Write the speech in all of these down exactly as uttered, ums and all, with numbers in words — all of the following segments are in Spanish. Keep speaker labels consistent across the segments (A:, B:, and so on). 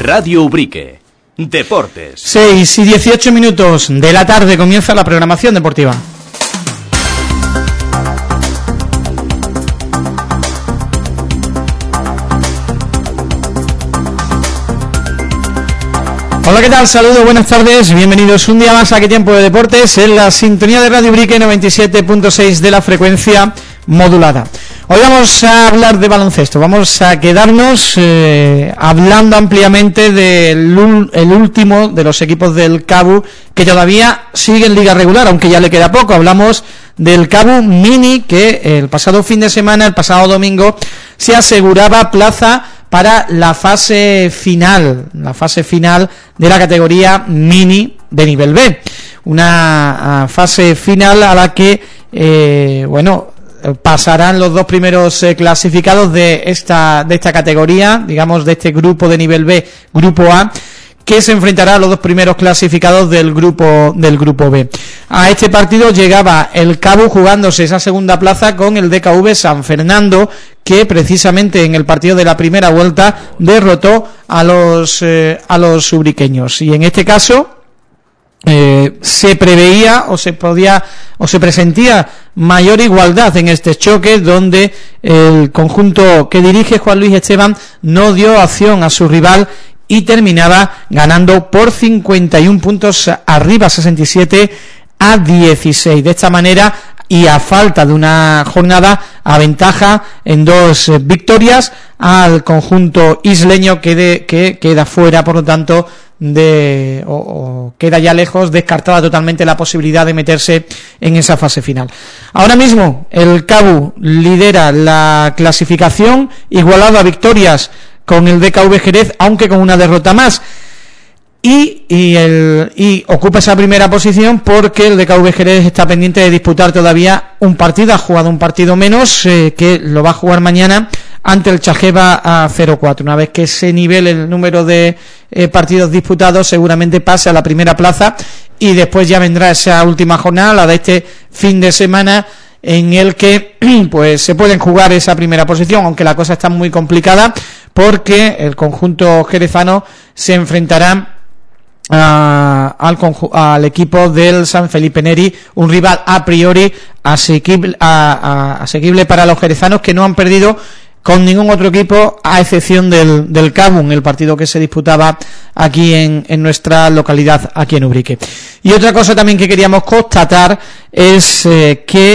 A: Radio Ubrique. Deportes.
B: seis y dieciocho minutos de la tarde comienza la programación deportiva. Hola, ¿qué tal? Saludos, buenas tardes, bienvenidos un día más a ¿Qué tiempo de deportes? En la sintonía de Radio Ubrique noventa y siete punto seis de la frecuencia modulada. Hoy vamos a hablar de baloncesto, vamos a quedarnos eh, hablando ampliamente del el último de los equipos del CABU que todavía sigue en liga regular, aunque ya le queda poco. Hablamos del CABU Mini, que el pasado fin de semana, el pasado domingo, se aseguraba plaza para la fase final, la fase final de la categoría Mini de nivel B. Una uh, fase final a la que, eh, bueno, pasarán los dos primeros eh, clasificados de esta de esta categoría, digamos de este grupo de nivel B, grupo A, que se enfrentará a los dos primeros clasificados del grupo del grupo B. A este partido llegaba el CABU jugándose esa segunda plaza con el D K V San Fernando, que precisamente en el partido de la primera vuelta derrotó a los eh, a los ubriqueños, y en este caso Eh, se preveía o se podía o se presentía mayor igualdad en este choque, donde el conjunto que dirige Juan Luis Esteban no dio acción a su rival y terminaba ganando por cincuenta y uno puntos arriba, sesenta y siete a dieciséis. De esta manera, y a falta de una jornada, aventaja en dos eh, victorias al conjunto isleño, que, de, que queda fuera, por lo tanto, de o, o queda ya lejos, descartada totalmente la posibilidad de meterse en esa fase final. Ahora mismo el CABU lidera la clasificación, igualado a victorias con el D K V Jerez, aunque con una derrota más, y y, el, y ocupa esa primera posición porque el D K V Jerez está pendiente de disputar todavía un partido, ha jugado un partido menos, eh, que lo va a jugar mañana ante el Chajeva a cero cuatro. Una vez que se nivele el número de eh, partidos disputados, seguramente pase a la primera plaza, y después ya vendrá esa última jornada, la de este fin de semana, en el que pues se pueden jugar esa primera posición, aunque la cosa está muy complicada porque el conjunto jerezano se enfrentará Uh, al, al equipo del San Felipe Neri, un rival a priori asequible, a, a, asequible para los jerezanos, que no han perdido con ningún otro equipo a excepción del, del CABU, en el partido que se disputaba aquí en, en nuestra localidad, aquí en Ubrique. Y otra cosa también que queríamos constatar es eh, que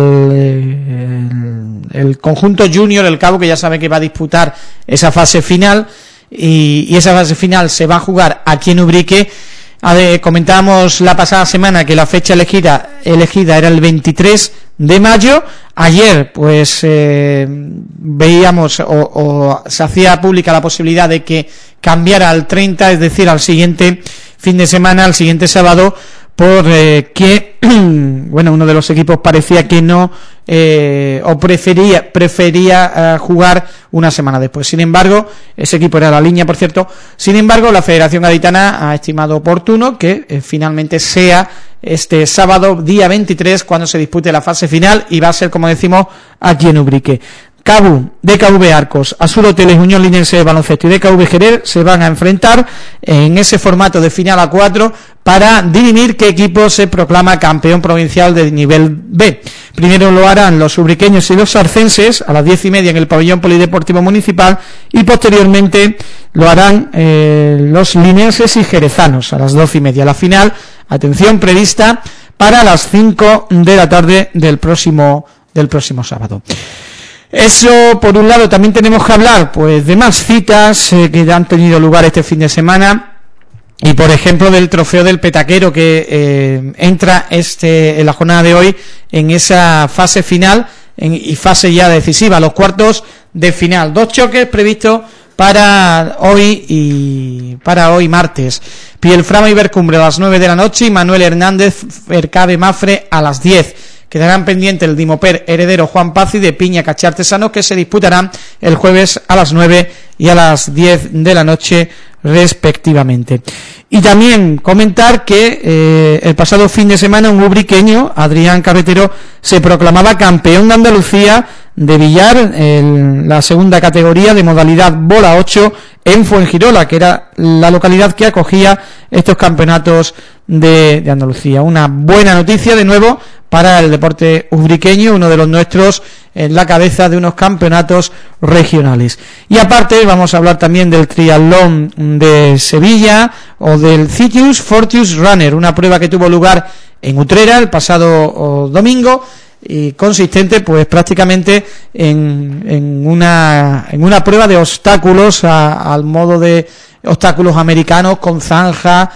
B: el, el, el conjunto junior, el CABU, que ya sabe que va a disputar esa fase final, Y, y esa fase final se va a jugar aquí en Ubrique. A ver, comentábamos la pasada semana que la fecha elegida elegida era el veintitrés de mayo. Ayer pues eh, veíamos o, o se hacía pública la posibilidad de que cambiara al treinta, es decir, al siguiente fin de semana, al siguiente sábado, por eh, que bueno, uno de los equipos parecía que no eh, o prefería prefería eh, jugar una semana después. Sin embargo, ese equipo era La Línea, por cierto. Sin embargo, la Federación Gaditana ha estimado oportuno que eh, finalmente sea este sábado, día veintitrés, cuando se dispute la fase final, y va a ser, como decimos, aquí en Ubrique. CABU, D K V Arcos, Azul Hoteles, Unión Linense de Baloncesto y D K V Jerez se van a enfrentar en ese formato de final a cuatro para dirimir qué equipo se proclama campeón provincial de nivel B. Primero lo harán los ubriqueños y los sarcenses a las diez y media en el pabellón polideportivo municipal, y posteriormente lo harán eh, los linenses y jerezanos a las doce y media. La final, atención, prevista para las cinco de la tarde del próximo del próximo sábado. Eso por un lado. También tenemos que hablar pues de más citas eh, que han tenido lugar este fin de semana, y por ejemplo del trofeo del Petaquero, que eh, entra este en la jornada de hoy en esa fase final en, y fase ya decisiva, los cuartos de final. Dos choques previstos para hoy y para hoy martes. Pielframa y Bercumbre a las nueve de la noche y Manuel Hernández Fercabe Mafre a las diez. Quedarán pendientes el Dimoper Heredero Juan Paz y de Piña Caché Artesanos, que se disputarán el jueves a las nueve y a las diez de la noche respectivamente. Y también comentar que eh, el pasado fin de semana un ubriqueño, Adrián Carretero, se proclamaba campeón de Andalucía de billar en la segunda categoría de modalidad bola ocho en Fuengirola, que era la localidad que acogía estos campeonatos de, de Andalucía. Una buena noticia de nuevo para el deporte ubriqueño, uno de los nuestros en la cabeza de unos campeonatos regionales. Y aparte vamos a hablar también del triatlón de Sevilla o del Citius Fortius Runner, una prueba que tuvo lugar en Utrera el pasado domingo y consistente pues prácticamente en, en una en una prueba de obstáculos a, al modo de obstáculos americanos, con zanja,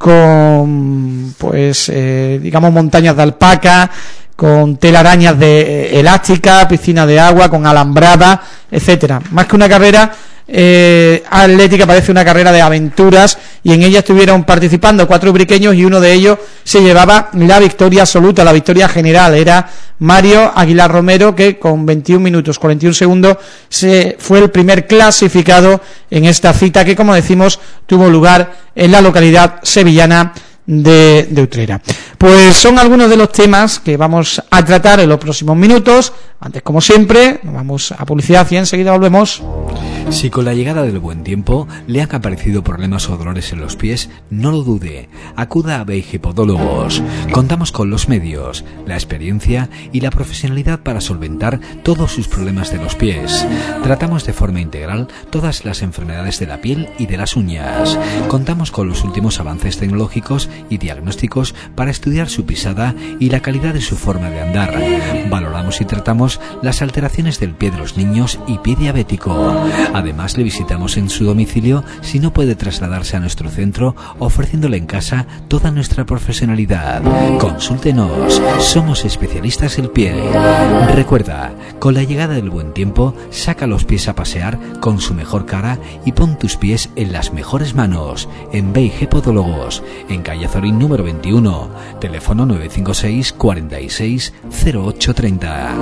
B: con pues eh, digamos montañas de alpaca, con telarañas de eh, elástica, piscina de agua, con alambrada, etcétera. Más que una carrera eh, atlética, parece una carrera de aventuras, y en ella estuvieron participando cuatro ubriqueños y uno de ellos se llevaba la victoria absoluta, la victoria general. Era Mario Aguilar Romero, que con veintiún minutos cuarenta y un segundos se fue el primer clasificado en esta cita que, como decimos, tuvo lugar en la localidad sevillana de, de Utrera. Pues son algunos de los temas que vamos a tratar en los próximos minutos. Antes, como siempre, nos vamos a publicidad y enseguida volvemos.
C: Si con la llegada del buen tiempo le han aparecido problemas o dolores en los pies, no lo dude, acuda a Beige Podólogos. Contamos con los medios, la experiencia y la profesionalidad para solventar todos sus problemas de los pies. Tratamos de forma integral todas las enfermedades de la piel y de las uñas. Contamos con los últimos avances tecnológicos y diagnósticos para estudiar su pisada y la calidad de su forma de andar. Valoramos y tratamos las alteraciones del pie de los niños y pie diabético. Además, le visitamos en su domicilio si no puede trasladarse a nuestro centro, ofreciéndole en casa toda nuestra profesionalidad. Consúltenos, somos especialistas en piel. Recuerda, con la llegada del buen tiempo, saca los pies a pasear con su mejor cara y pon tus pies en las mejores manos. En Beige Podólogos, en calle Azorín número veintiuno, teléfono nueve cinco seis, cuarenta y seis, cero ocho treinta.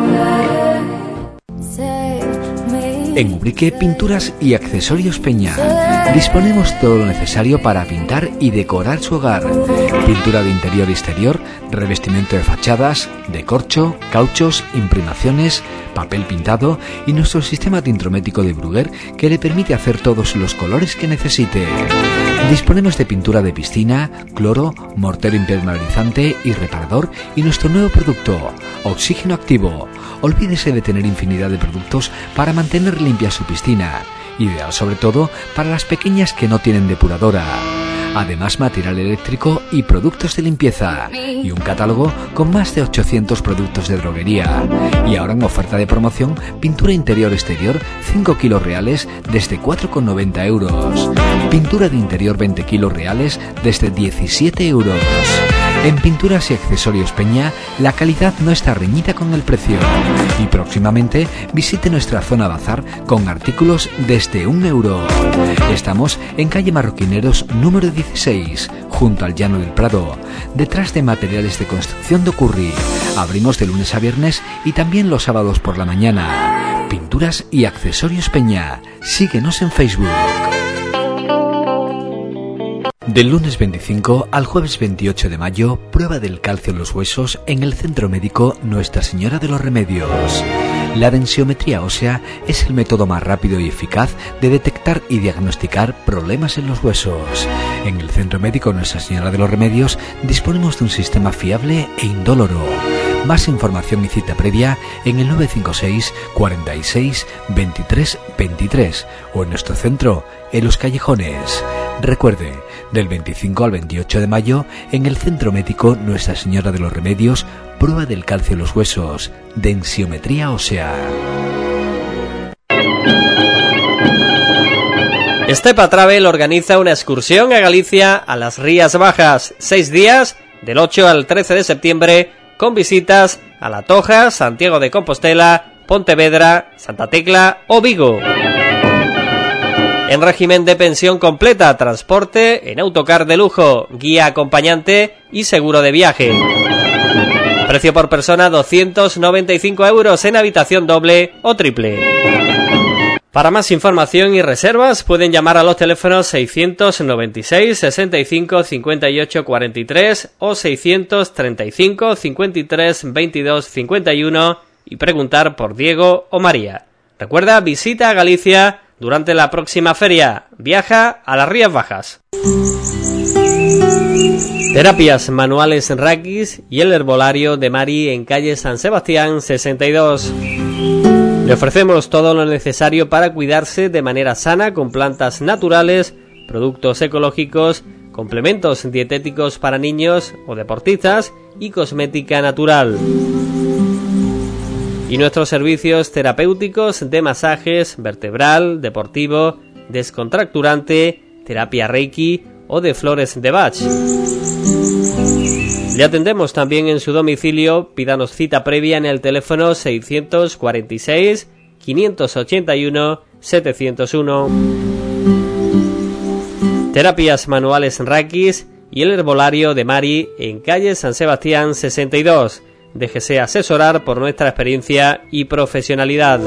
C: En Ubrique, Pinturas y Accesorios Peña. Disponemos todo lo necesario para pintar y decorar su hogar. Pintura de interior y exterior, revestimiento de fachadas, de corcho, cauchos, imprimaciones, papel pintado y nuestro sistema tintrométrico de Bruguer, que le permite hacer todos los colores que necesite. Disponemos de pintura de piscina, cloro, mortero impermeabilizante y reparador, y nuestro nuevo producto, oxígeno activo. Olvídese de tener infinidad de productos para mantener limpia su piscina, ideal sobre todo para las pequeñas que no tienen depuradora. Además, material eléctrico y productos de limpieza, y un catálogo con más de ochocientos productos de droguería. Y ahora en oferta de promoción, pintura interior-exterior cinco kilos reales desde cuatro con noventa euros. Pintura de interior veinte kilos reales desde diecisiete euros. En Pinturas y Accesorios Peña, la calidad no está reñida con el precio. Y próximamente visite nuestra zona bazar con artículos desde un euro. Estamos en calle Marroquineros número dieciséis, junto al Llano del Prado, detrás de Materiales de Construcción de Ocurri. Abrimos de lunes a viernes y también los sábados por la mañana. Pinturas y Accesorios Peña. Síguenos en Facebook. Del lunes veinticinco al jueves veintiocho de mayo, prueba del calcio en los huesos en el Centro Médico Nuestra Señora de los Remedios. La densiometría ósea es el método más rápido y eficaz de detectar y diagnosticar problemas en los huesos. En el Centro Médico Nuestra Señora de los Remedios disponemos de un sistema fiable e indoloro. Más información y cita previa en el nueve cinco seis, cuarenta y seis, veintitrés veintitrés o en nuestro centro, en Los Callejones. Recuerde, del veinticinco al veintiocho de mayo, en el Centro Médico Nuestra Señora de los Remedios, prueba del calcio en los huesos, densiometría ósea.
D: Estepa Travel organiza una excursión a Galicia, a las Rías Bajas, seis días, del ocho al trece de septiembre, con visitas a La Toja, Santiago de Compostela, Pontevedra, Santa Tecla o Vigo. En régimen de pensión completa, transporte en autocar de lujo, guía acompañante y seguro de viaje. Precio por persona doscientos noventa y cinco euros en habitación doble o triple. Para más información y reservas pueden llamar a los teléfonos seiscientos noventa y seis, sesenta y cinco, cincuenta y ocho, cuarenta y tres o seiscientos treinta y cinco, cincuenta y tres, veintidós, cincuenta y uno y preguntar por Diego o María. Recuerda, visita a Galicia durante la próxima feria. Viaja a las Rías Bajas. Terapias manuales en Raquis y el herbolario de Mari en calle San Sebastián sesenta y dos. Le ofrecemos todo lo necesario para cuidarse de manera sana con plantas naturales, productos ecológicos, complementos dietéticos para niños o deportistas y cosmética natural. Y nuestros servicios terapéuticos de masajes vertebral, deportivo, descontracturante, terapia Reiki o de flores de Bach. Le atendemos también en su domicilio. Pídanos cita previa en el teléfono seiscientos cuarenta y seis, quinientos ochenta y uno, setecientos uno. Terapias manuales Raquis y el herbolario de Mari en calle San Sebastián sesenta y dos. Déjese asesorar por nuestra experiencia y profesionalidad.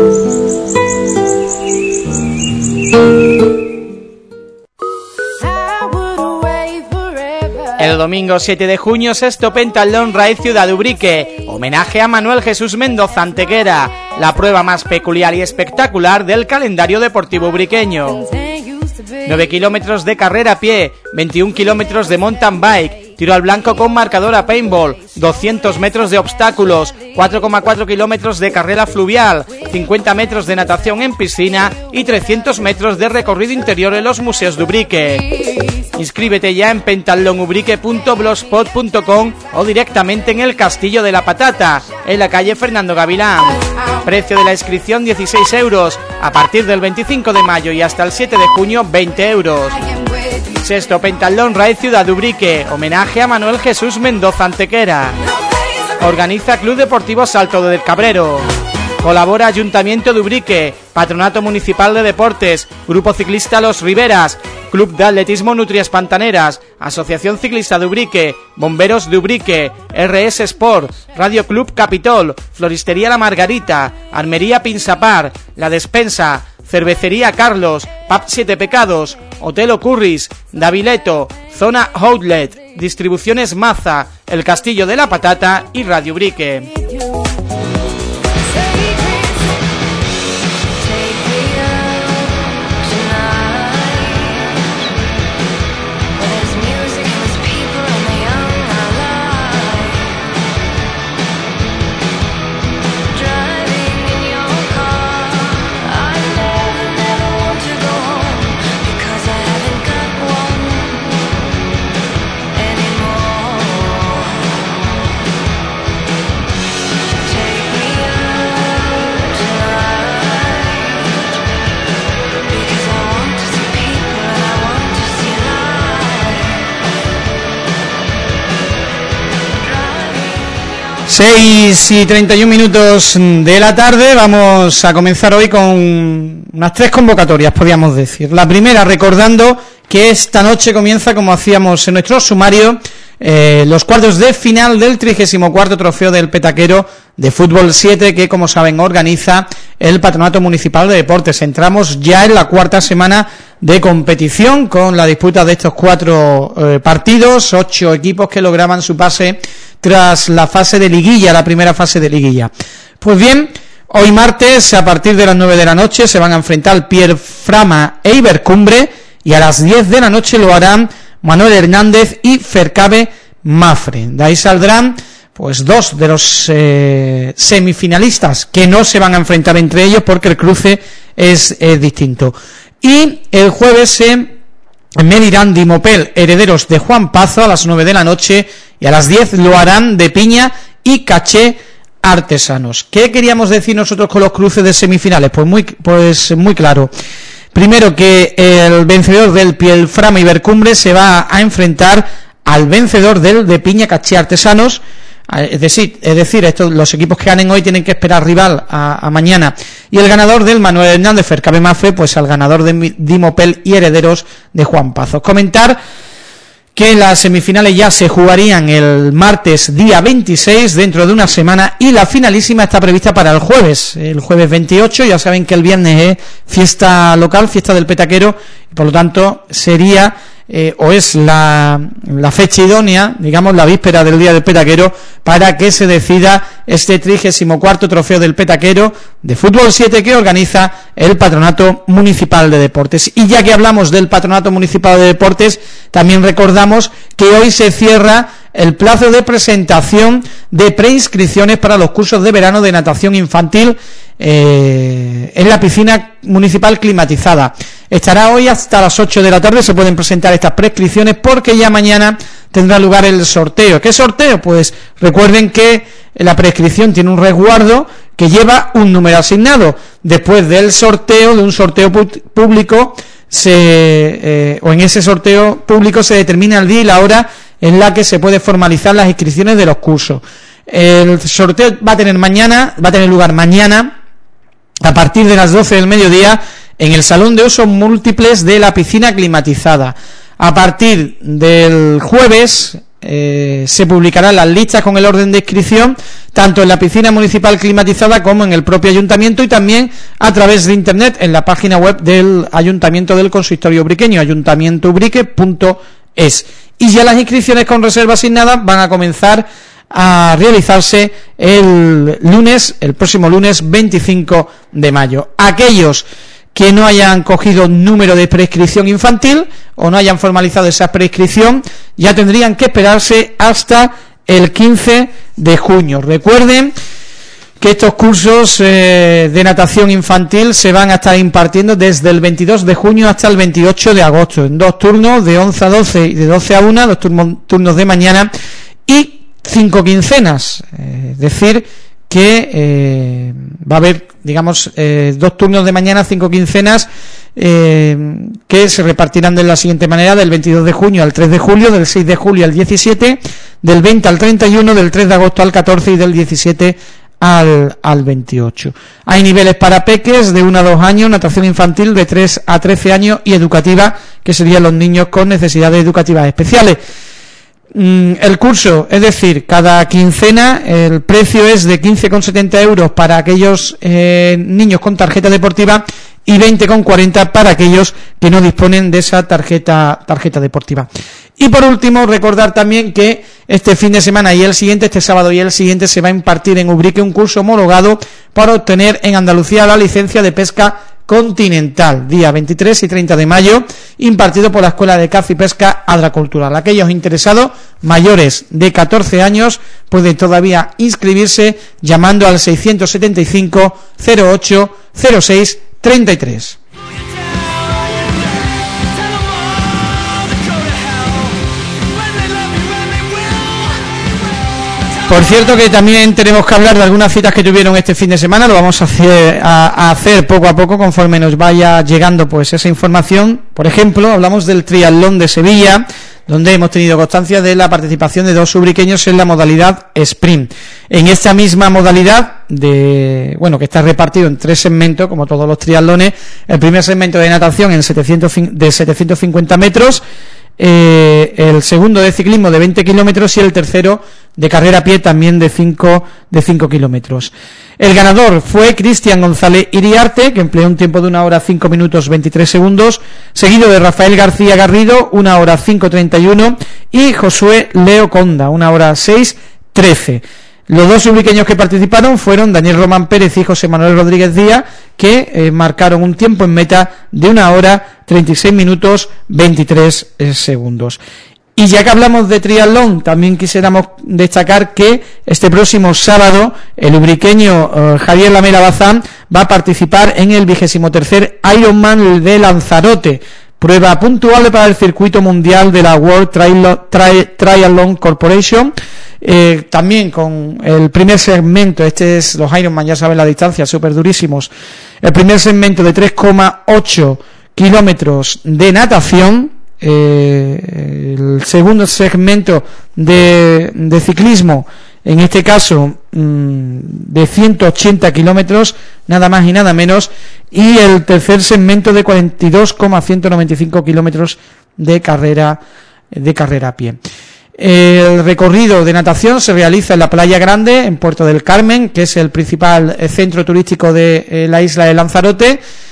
B: El domingo siete de junio, sexto Pentathlon Raid Ciudad de Ubrique, homenaje a Manuel Jesús Mendoza Antequera, la prueba más peculiar y espectacular del calendario deportivo ubriqueño. nueve kilómetros de carrera a pie, veintiún kilómetros de mountain bike, tiro al blanco con marcador a paintball, doscientos metros de obstáculos, cuatro coma cuatro kilómetros de carrera fluvial, cincuenta metros de natación en piscina y trescientos metros de recorrido interior en los museos de Ubrique. Inscríbete ya en pentathlon ubrique punto blogspot punto com o directamente en el Castillo de la Patata, en la calle Fernando Gavilán. Precio de la inscripción dieciséis euros, a partir del veinticinco de mayo y hasta el siete de junio veinte euros. Sexto Pentathlon Raid Ciudad de Ubrique, homenaje a Manuel Jesús Mendoza Antequera. Organiza Club Deportivo Salto del Cabrero. Colabora Ayuntamiento de Ubrique, Patronato Municipal de Deportes, Grupo Ciclista Los Riberas, Club de Atletismo Nutrias Pantaneras, Asociación Ciclista de Ubrique, Bomberos de Ubrique, R S Sport, Radio Club Capitol, Floristería La Margarita, Armería Pinsapar, La Despensa, Cervecería Carlos, Pub Siete Pecados, Hotel Ocurris, Davileto, Zona Outlet, Distribuciones Maza, El Castillo de la Patata y Radio Ubrique. seis y treinta y un minutos de la tarde. Vamos a comenzar hoy con unas tres convocatorias, podríamos decir. La primera, recordando que esta noche comienza, como hacíamos en nuestro sumario, eh, los cuartos de final del trigésimo cuarto Trofeo del Petaquero de Fútbol siete, que, como saben, organiza el Patronato Municipal de Deportes. Entramos ya en la cuarta semana de competición, con la disputa de estos cuatro eh, partidos, ocho equipos que lograban su pase tras la fase de liguilla, la primera fase de liguilla. Pues bien, hoy martes, a partir de las nueve de la noche, se van a enfrentar Pierframa e Ibercumbre, y a las diez de la noche lo harán Manuel Hernández y Fercabe Mafre. De ahí saldrán pues dos de los eh, semifinalistas, que no se van a enfrentar entre ellos porque el cruce es eh, distinto. Y el jueves se medirán Dimopel, herederos de Juan Pazo, a las nueve de la noche, y a las diez lo harán de Piña y Caché Artesanos. ¿Qué queríamos decir nosotros con los cruces de semifinales? Pues muy, pues muy claro. Primero, que el vencedor del Pierframa Ibercumbre se va a enfrentar al vencedor del de Piña Caché Artesanos. Es decir, es decir, estos, los equipos que ganen hoy tienen que esperar rival a, a mañana. Y el ganador del Manuel Hernández Fercabe Mafre, pues al ganador de Dimopel y herederos de Juan Pazo. Comentar que las semifinales ya se jugarían el martes día veintiséis, dentro de una semana, y la finalísima está prevista para el jueves, el jueves veintiocho. Ya saben que el viernes es fiesta local, fiesta del Petaquero, y por lo tanto sería eh, o es la, la fecha idónea, digamos la víspera del Día del Petaquero, para que se decida este trigésimo cuarto Trofeo del Petaquero de Fútbol siete que organiza el Patronato Municipal de Deportes. Y ya que hablamos del Patronato Municipal de Deportes, también recordamos que hoy se cierra el plazo de presentación de preinscripciones para los cursos de verano de natación infantil eh, en la piscina municipal climatizada. Estará hoy hasta las ocho de la tarde, se pueden presentar estas prescripciones porque ya mañana tendrá lugar el sorteo. ¿Qué sorteo? Pues recuerden que la prescripción tiene un resguardo que lleva un número asignado. Después del sorteo, de un sorteo pu- público, se eh, o en ese sorteo público se determina el día y la hora en la que se puede formalizar las inscripciones de los cursos. El sorteo va a tener mañana, va a tener lugar mañana a partir de las doce del mediodía en el Salón de Usos Múltiples de la piscina climatizada. A partir del jueves eh, se publicarán las listas con el orden de inscripción tanto en la piscina municipal climatizada como en el propio ayuntamiento y también a través de internet en la página web del ayuntamiento del consistorio ubriqueño, ayuntamiento ubrique punto es. Y ya las inscripciones con reserva asignada van a comenzar a realizarse el lunes, el próximo lunes veinticinco de mayo. Aquellos que no hayan cogido número de prescripción infantil o no hayan formalizado esa prescripción ya tendrían que esperarse hasta el quince de junio. Recuerden que estos cursos eh, de natación infantil se van a estar impartiendo desde el veintidós de junio hasta el veintiocho de agosto, en dos turnos de once a doce y de doce a una, los turnos, turnos de mañana, y cinco quincenas, eh, es decir, que eh, va a haber, digamos, eh, dos turnos de mañana, cinco quincenas, eh, que se repartirán de la siguiente manera: del veintidós de junio al tres de julio, del seis de julio al diecisiete, del veinte al treinta y uno, del tres de agosto al catorce y del diecisiete al, al veintiocho. Hay niveles para peques de uno a dos años, natación infantil de tres a trece años y educativa, que serían los niños con necesidades educativas especiales. El curso, es decir, cada quincena el precio es de quince con setenta euros para aquellos eh, niños con tarjeta deportiva y veinte con cuarenta para aquellos que no disponen de esa tarjeta tarjeta deportiva. Y por último, recordar también que este fin de semana y el siguiente, este sábado y el siguiente, se va a impartir en Ubrique un curso homologado para obtener en Andalucía la licencia de pesca continental, día veintitrés y treinta de mayo, impartido por la Escuela de Caza y Pesca Adracultural. Aquellos interesados mayores de catorce años pueden todavía inscribirse llamando al seiscientos setenta y cinco cero ocho cero seis treinta y tres. Por cierto que también tenemos que hablar de algunas citas que tuvieron este fin de semana. Lo vamos a hacer, a, a hacer poco a poco conforme nos vaya llegando pues esa información. Por ejemplo, hablamos del triatlón de Sevilla, donde hemos tenido constancia de la participación de dos ubriqueños en la modalidad sprint. En esta misma modalidad, de bueno que está repartido en tres segmentos, como todos los triatlones, el primer segmento de natación en setecientos, de setecientos cincuenta metros, eh, el segundo de ciclismo de veinte kilómetros y el tercero de carrera a pie también de cinco de cinco kilómetros. El ganador fue Cristian González Iriarte, que empleó un tiempo de una hora cinco minutos veintitrés segundos, seguido de Rafael García Garrido, una hora cinco treinta y uno, y Josué Leo Conda, una hora seis trece. Los dos ubriqueños que participaron fueron Daniel Román Pérez y José Manuel Rodríguez Díaz, que eh, marcaron un tiempo en meta de una hora treinta y seis minutos veintitrés segundos. Y ya que hablamos de triatlón, también quisiéramos destacar que este próximo sábado el ubriqueño eh, Javier Lamela Bazán va a participar en el vigésimo tercer Ironman de Lanzarote, prueba puntual para el circuito mundial de la World Triathlon, Tri, Triathlon Corporation, eh, también con el primer segmento. Este es los Ironman, ya saben la distancia, súper durísimos. El primer segmento de tres coma ocho kilómetros de natación, eh, el segundo segmento de, de ciclismo, en este caso mmm, de ciento ochenta kilómetros, nada más y nada menos, y el tercer segmento de cuarenta y dos coma ciento noventa y cinco kilómetros de carrera de carrera a pie. El recorrido de natación se realiza en la Playa Grande, en Puerto del Carmen, que es el principal centro turístico de eh, la isla de Lanzarote,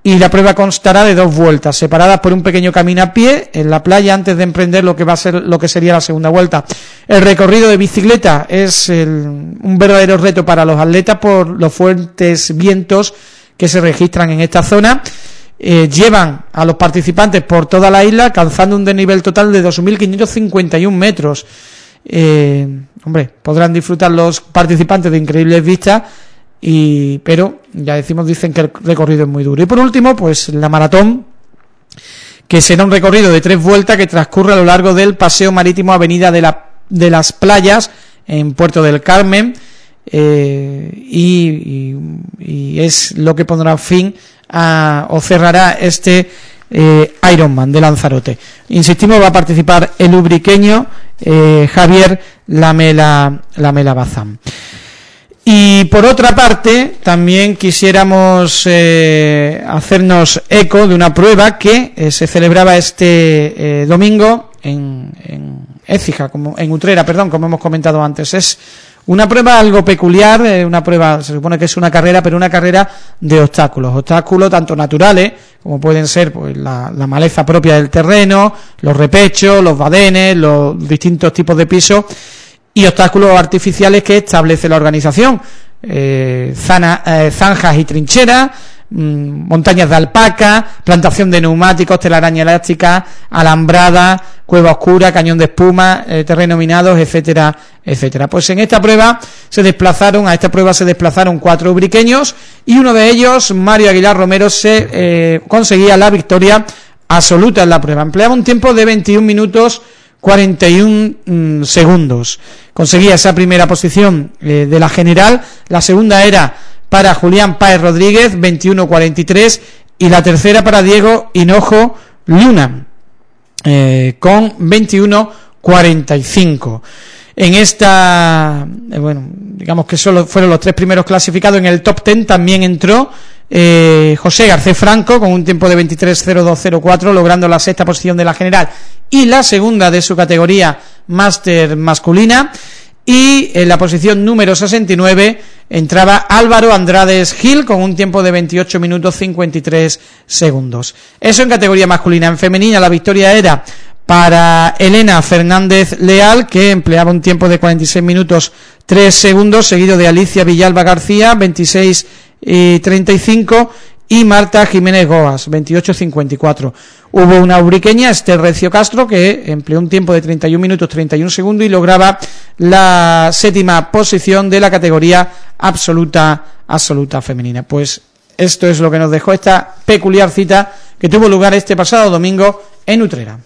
B: y la prueba constará de dos vueltas, separadas por un pequeño camino a pie en la playa antes de emprender lo que va a ser lo que sería la segunda vuelta. El recorrido de bicicleta es el, un verdadero reto para los atletas por los fuertes vientos que se registran en esta zona. Eh, llevan a los participantes por toda la isla, alcanzando un desnivel total de dos mil quinientos cincuenta y un metros. Eh, hombre, podrán disfrutar los participantes de increíbles vistas, y pero ya decimos, dicen que el recorrido es muy duro. Y por último, pues la maratón, que será un recorrido de tres vueltas que transcurre a lo largo del paseo marítimo Avenida de, la, de las Playas en Puerto del Carmen, eh, y, y, y es lo que pondrá fin a, o cerrará este eh, Ironman de Lanzarote. Insistimos, va a participar el ubriqueño eh, Javier Lamela, Lamela Bazán. Y por otra parte, también quisiéramos eh, hacernos eco de una prueba que eh, se celebraba este eh, domingo en, en Écija, como, en Utrera, perdón, como hemos comentado antes. Es una prueba algo peculiar, eh, una prueba, se supone que es una carrera, pero una carrera de obstáculos, obstáculos tanto naturales, como pueden ser pues la, la maleza propia del terreno, los repechos, los badenes, los distintos tipos de pisos, y obstáculos artificiales que establece la organización, eh, zana, eh, zanjas y trincheras, mmm, montañas de alpaca, plantación de neumáticos, telaraña elástica, alambrada, cueva oscura, cañón de espuma, eh, terreno minados, etcétera, etcétera. Pues en esta prueba se desplazaron, a esta prueba se desplazaron cuatro ubriqueños, y uno de ellos, Mario Aguilar Romero, se eh, conseguía la victoria absoluta en la prueba. Empleaba un tiempo de veintiún minutos cuarenta y un mm, segundos. Conseguía esa primera posición eh, de la general. La segunda era para Julián Páez Rodríguez, veintiuno cuarenta y tres, y la tercera para Diego Hinojo Luna, eh, con veintiuno cuarenta y cinco. En esta, eh, bueno, digamos que solo fueron los tres primeros clasificados. En el top ten también entró eh, José Garcés Franco con un tiempo de veintitrés cero dos cero cuatro, logrando la sexta posición de la general y la segunda de su categoría máster masculina. Y en la posición número sesenta y nueve entraba Álvaro Andrades Gil con un tiempo de veintiocho minutos cincuenta y tres segundos. Eso en categoría masculina. En femenina la victoria era para Elena Fernández Leal, que empleaba un tiempo de cuarenta y seis minutos tres segundos, seguido de Alicia Villalba García, veintiséis treinta y cinco, y Marta Jiménez Goas, veintiocho cincuenta y cuatro. Hubo una ubriqueña, Esther Recio Castro, que empleó un tiempo de treinta y un minutos treinta y un segundos y lograba la séptima posición de la categoría absoluta absoluta femenina. Pues esto es lo que nos dejó esta peculiar cita que tuvo lugar este pasado domingo en Utrera.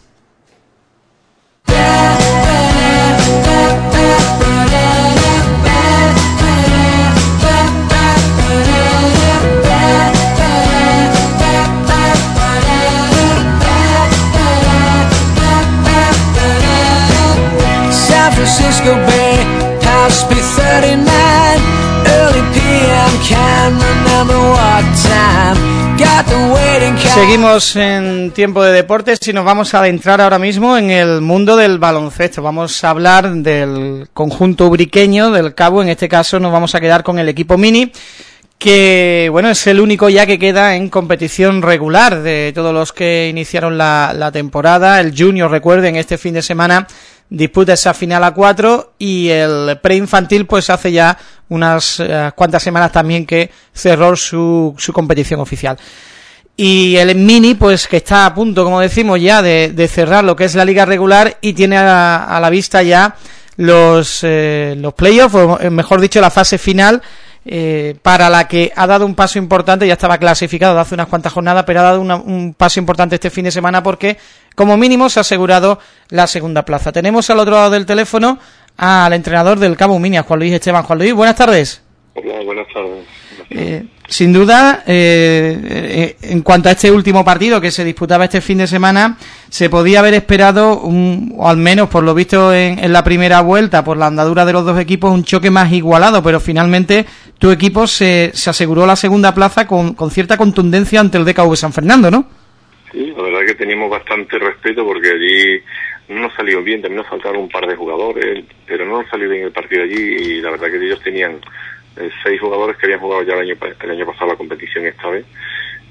E: Francisco Bay, House B thirty-nine, early P M, can't remember what time, got the waiting card.
B: Seguimos en tiempo de deportes y nos vamos a adentrar ahora mismo en el mundo del baloncesto. Vamos a hablar del conjunto ubriqueño del Cabo. En este caso nos vamos a quedar con el equipo mini, que bueno, es el único ya que queda en competición regular de todos los que iniciaron la, la temporada. El junior, recuerden, este fin de semana disputa esa final a cuatro, y el preinfantil pues hace ya unas uh, cuantas semanas también que cerró su, su competición oficial. Y el mini pues que está a punto, como decimos, ya de, de cerrar lo que es la liga regular, y tiene a, a la vista ya los, eh, los playoffs, o mejor dicho la fase final, Eh, para la que ha dado un paso importante. Ya estaba clasificado de hace unas cuantas jornadas, pero ha dado una, un paso importante este fin de semana, porque como mínimo se ha asegurado la segunda plaza. Tenemos al otro lado del teléfono al entrenador del Cabo Mini, a Juan Luis Esteban. Juan Luis, buenas tardes.
F: Hola, buenas tardes.
B: Eh, sin duda, eh, eh, en cuanto a este último partido que se disputaba este fin de semana, se podía haber esperado, un, o al menos por lo visto en, en la primera vuelta, por la andadura de los dos equipos, un choque más igualado, pero finalmente tu equipo se, se aseguró la segunda plaza con, con cierta contundencia ante el D K V San Fernando, ¿no?
F: Sí, la verdad que teníamos bastante respeto, porque allí no nos salió bien, también nos faltaron un par de jugadores, pero no nos salió bien el partido allí, y la verdad que ellos tenían eh, seis jugadores que habían jugado ya el año, el año pasado la competición esta vez,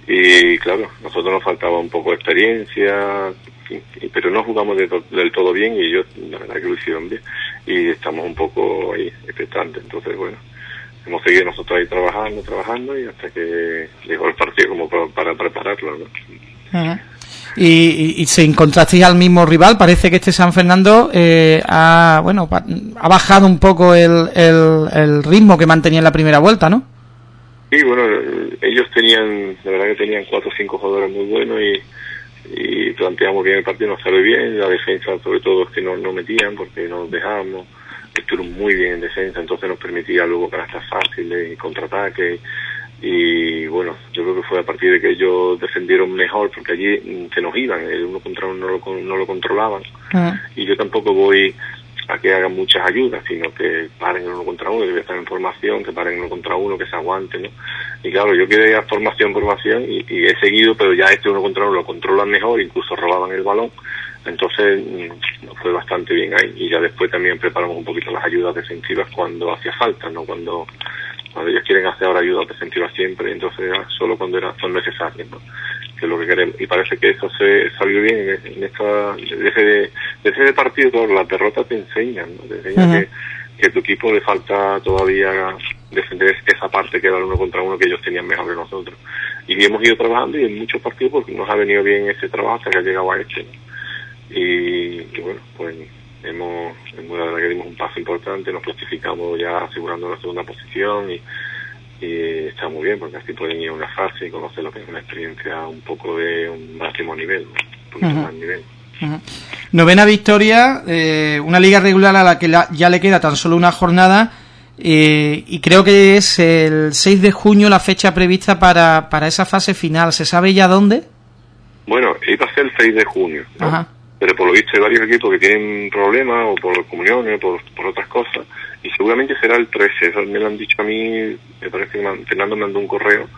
F: y claro, nosotros nos faltaba un poco de experiencia, pero no jugamos de to- del todo bien y ellos la verdad que lo hicieron bien y estamos un poco ahí expectantes. Entonces bueno, hemos seguido nosotros ahí trabajando, trabajando y hasta que llegó el partido como para, para prepararlo, ¿no?
B: Uh-huh. Y, y, y se encontrasteis al mismo rival. Parece que este San Fernando eh, ha bueno pa, ha bajado un poco el, el, el ritmo que mantenía en la primera vuelta, ¿no?
F: Sí, bueno, ellos tenían, la verdad que tenían cuatro o cinco jugadores muy buenos y, y planteamos bien el partido, nos salió bien, la defensa sobre todo es que no, no metían porque nos dejábamos, estuvieron muy bien en defensa, entonces nos permitía luego canastas fáciles y contraataques. Y bueno, yo creo que fue a partir de que ellos defendieron mejor, porque allí se nos iban, el uno contra uno no lo, no lo controlaban. Uh-huh. Y yo tampoco voy a que hagan muchas ayudas, sino que paren el uno contra uno, que están en formación, que paren el uno contra uno, que se aguanten, ¿no? Y claro, yo quedé a formación, formación, y, y he seguido, pero ya este uno contra uno lo controlan mejor, incluso robaban el balón, entonces nos fue bastante bien ahí. Y ya después también preparamos un poquito las ayudas defensivas cuando hacía falta, ¿no? Cuando cuando ellos quieren hacer ahora ayudas defensivas siempre, entonces solo cuando era, son necesarias, ¿no? Que es lo que queremos. Y parece que eso se salió bien en, en esta, desde, desde ese partido, claro, las derrotas te enseñan, ¿no? Te enseñan uh-huh. que, que a tu equipo le falta todavía defender esa parte que era el uno contra uno que ellos tenían mejor que nosotros. Y hemos ido trabajando y en muchos partidos porque nos ha venido bien ese trabajo hasta que ha llegado a este, ¿no? Y, y bueno, pues hemos, hemos la verdad que dimos un paso importante, nos clasificamos ya asegurando la segunda posición y, y está muy bien porque así pueden ir a una fase y conocer lo que es una experiencia un poco de un máximo nivel, ¿no? Un poquito uh-huh. más nivel.
B: Uh-huh. Novena victoria, eh, una liga regular a la que la, ya le queda tan solo una jornada eh, y creo que es el seis de junio la fecha prevista para, para esa fase final. ¿Se sabe ya dónde?
F: Bueno, iba a ser el seis de junio, ¿no?
B: Ajá.
F: Pero por lo visto hay varios equipos que tienen problemas o por comuniones o por, por otras cosas y seguramente será el trece, eso me lo han dicho a mí, me parece que man, Fernando me mandó un correo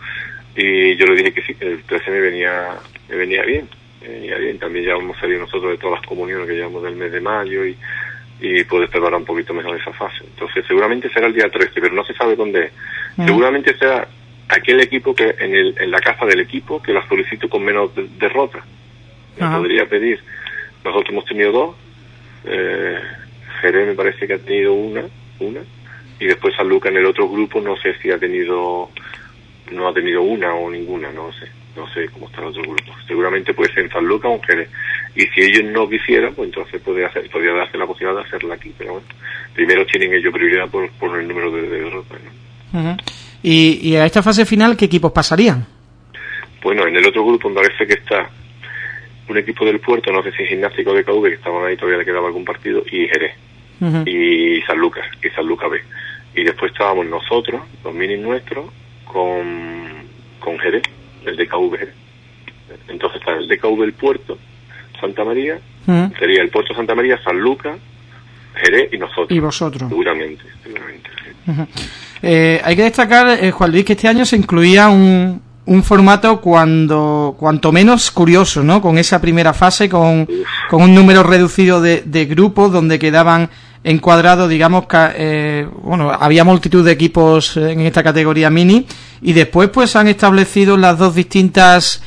F: y yo le dije que sí, que el trece me venía me venía bien, me venía bien, también ya hemos salido nosotros de todas las comuniones que llevamos del mes de mayo y, y poder preparar un poquito mejor esa fase, entonces seguramente será el día trece, pero no se sabe dónde es, uh-huh. seguramente será aquel equipo que en, el, en la casa del equipo que la solicito con menos de, derrotas, me uh-huh. podría pedir. Nosotros hemos tenido dos, eh, Jerez me parece que ha tenido una, una, y después San Lucas en el otro grupo no sé si ha tenido, no ha tenido una o ninguna, no sé, no sé cómo está el otro grupo. Seguramente puede ser en San Lucas o en Jerez, y si ellos no quisieran, pues entonces podría hacer, podría darse la posibilidad de hacerla aquí, pero bueno, primero tienen ellos prioridad por, por el número de, de derrotas, ¿no?
B: Uh-huh. y, y a esta fase final, ¿qué equipos pasarían?
F: Bueno, en el otro grupo me parece que está un equipo del Puerto, no sé si es Gimnástico de C V, que estaban ahí, todavía le quedaba algún partido, y Jerez, uh-huh. y San Lucas, y San Lucas B. Y después estábamos nosotros, los minis nuestros, con, con Jerez, el D K V Jerez. Entonces está el D K V del Puerto, Santa María, uh-huh. sería el Puerto Santa María, San Lucas, Jerez y nosotros.
B: Y vosotros.
F: Seguramente, seguramente. Sí.
B: Uh-huh. Eh, hay que destacar, eh, Juan Luis, que este año se incluía un... un formato cuando cuanto menos curioso, ¿no? Con esa primera fase, con, con un número reducido de, de grupos donde quedaban encuadrados, digamos, ca, eh, bueno, había multitud de equipos en esta categoría mini y después pues han establecido las dos distintas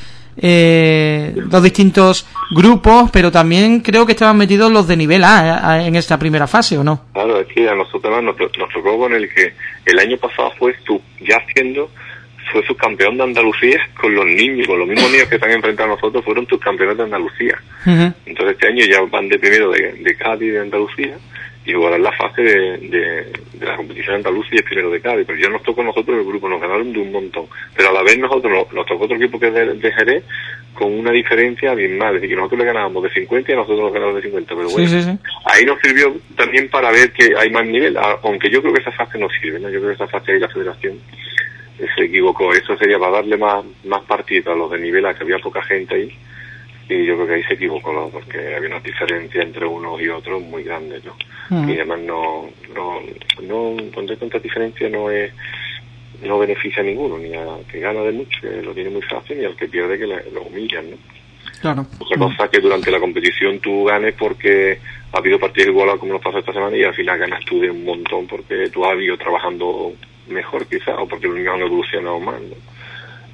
B: eh, dos distintos grupos, pero también creo que estaban metidos los de nivel A, a en esta primera fase, ¿o no?
F: Claro, es que a nosotros nos, nos tocó con el que el año pasado fue tú, ya siendo fue subcampeón de Andalucía con los niños, con los mismos niños que están enfrentando a nosotros, fueron tus campeones de Andalucía. Uh-huh. Entonces este año ya van de primero de, de Cádiz, de Andalucía, y jugarán la fase de, de, de la competición de Andalucía y es primero de Cádiz. Pero ya nos tocó a nosotros el grupo, nos ganaron de un montón. Pero a la vez nosotros nos, nos tocó otro equipo que es de, de Jerez, con una diferencia abismal, es decir, que nosotros le ganábamos de cincuenta y a nosotros nos ganaron de cincuenta, pero bueno, sí, sí, sí. Ahí nos sirvió también para ver que hay más nivel, aunque yo creo que esa fase no sirve, ¿no? Yo creo que esa fase ahí la federación se equivocó, eso sería para darle más más partido a los de nivel A, que había poca gente ahí, y yo creo que ahí se equivocó, ¿no? Porque había una diferencia entre unos y otros muy grande, ¿no? Uh-huh. Y además no, no, no, cuando hay tanta diferencia no es, no beneficia a ninguno, ni al que gana de mucho, que lo tiene muy fácil, ni al que pierde, que le, lo humillan, ¿no?
B: Claro.
F: Otra cosa que durante la competición tú ganes porque ha habido partidos igualados como nos pasó esta semana y al final ganas tú de un montón porque tú has ido trabajando mejor quizás o porque los niños han evolucionado más, ¿no?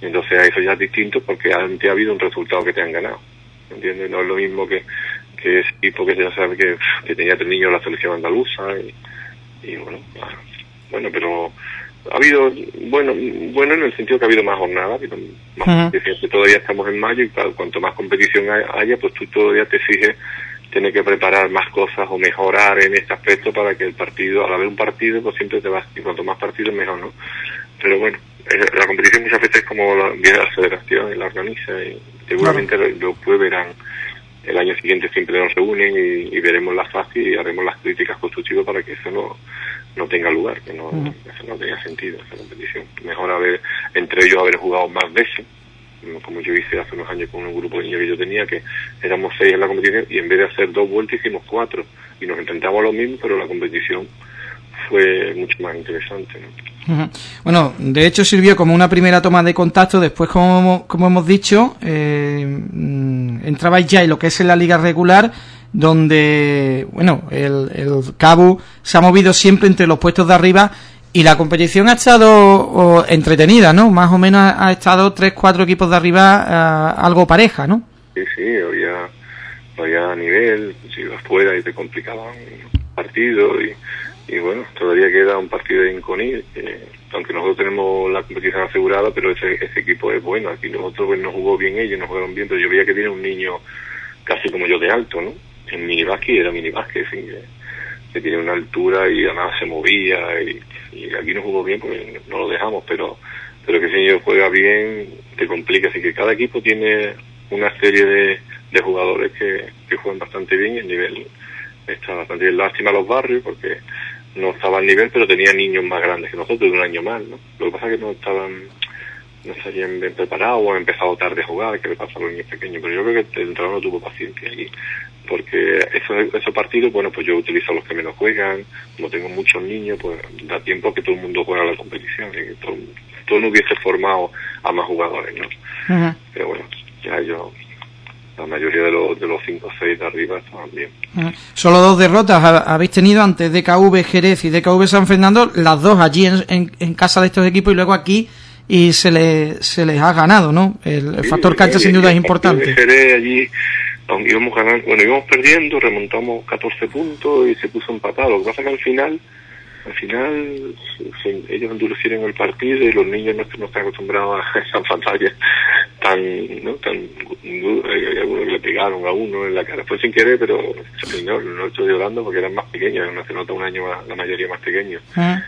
F: Entonces a eso ya es distinto porque antes ha habido un resultado que te han ganado, ¿entiendes? No es lo mismo que, que ese equipo que ya sabe que, que tenía tres niños en la selección andaluza y, y bueno, bueno, pero ha habido, bueno, bueno en el sentido que ha habido más jornadas, más uh-huh. que todavía estamos en mayo y claro, cuanto más competición haya, pues tú todavía te exiges tener que preparar más cosas o mejorar en este aspecto para que el partido, al haber un partido, pues siempre te vas, y cuanto más partidos mejor, ¿no? Pero bueno, la competición muchas veces es como la, viene la federación y la organiza y seguramente claro. Después verán el año siguiente siempre nos reúnen y, y veremos la fase y haremos las críticas constructivas para que eso no no tenga lugar, que no, uh-huh. eso no tenga sentido esa competición. Mejor haber, entre ellos haber jugado más veces, como yo hice hace unos años con un grupo de niños que yo tenía, que éramos seis en la competición y en vez de hacer dos vueltas hicimos cuatro y nos enfrentamos a lo mismo, pero la competición fue mucho más interesante, ¿no?
B: Uh-huh. Bueno, de hecho sirvió como una primera toma de contacto. Después, como, como hemos dicho, eh, entrabais ya en lo que es en la liga regular, donde, bueno, el, el Cabu se ha movido siempre entre los puestos de arriba y la competición ha estado o, entretenida, ¿no? Más o menos ha, ha estado tres, cuatro equipos de arriba, uh, algo pareja, ¿no?
F: Sí, sí, había, había nivel, si ibas fuera y te complicaban partidos y Y bueno, todavía queda un partido de Inconil, que aunque nosotros tenemos la competición asegurada, pero ese, ese equipo es bueno. Aquí nosotros pues, no jugó bien ellos, no jugaron bien, pero yo veía que viene un niño casi como yo de alto, ¿no? En minibásquet era minibásquet, en fin, que, que tiene una altura y además se movía y, y aquí no jugó bien porque no lo dejamos, pero pero que si ellos juega bien te complica, así que cada equipo tiene una serie de, de jugadores que, que juegan bastante bien y el nivel está bastante bien. Lástima a los barrios porque no estaba al nivel, pero tenía niños más grandes que nosotros, de un año más, ¿no? Lo que pasa es que no estaban, no estarían bien preparados o han empezado tarde a jugar, que le pasa a los niños pequeños, pero yo creo que el entrenador no tuvo paciencia allí, porque esos, esos partidos, bueno, pues yo utilizo los que menos juegan, como tengo muchos niños, pues da tiempo a que todo el mundo juegue a la competición, y que todo, todo no hubiese formado a más jugadores, ¿no? Uh-huh. Pero bueno, ya yo... la mayoría de los de los cinco o seis de arriba estaban bien.
B: Solo dos derrotas habéis tenido ante D K V Jerez y D K V San Fernando, las dos allí en, en, en casa de estos equipos y luego aquí, y se les se les ha ganado, ¿no? El, el sí, factor cancha sí, sin duda es importante.
F: Jerez allí, aunque íbamos ganando, bueno, íbamos perdiendo, remontamos catorce puntos y se puso empatado. Lo que pasa es que al final al final se, ellos endurecieron el partido y los niños no, no están acostumbrados a esas batallas tan, ¿no? tan hay algunos que le pegaron a uno en la cara, fue sin querer, pero no, no estoy llorando porque eran más pequeños, no se nota un año más, la mayoría más pequeños. ¿Ah?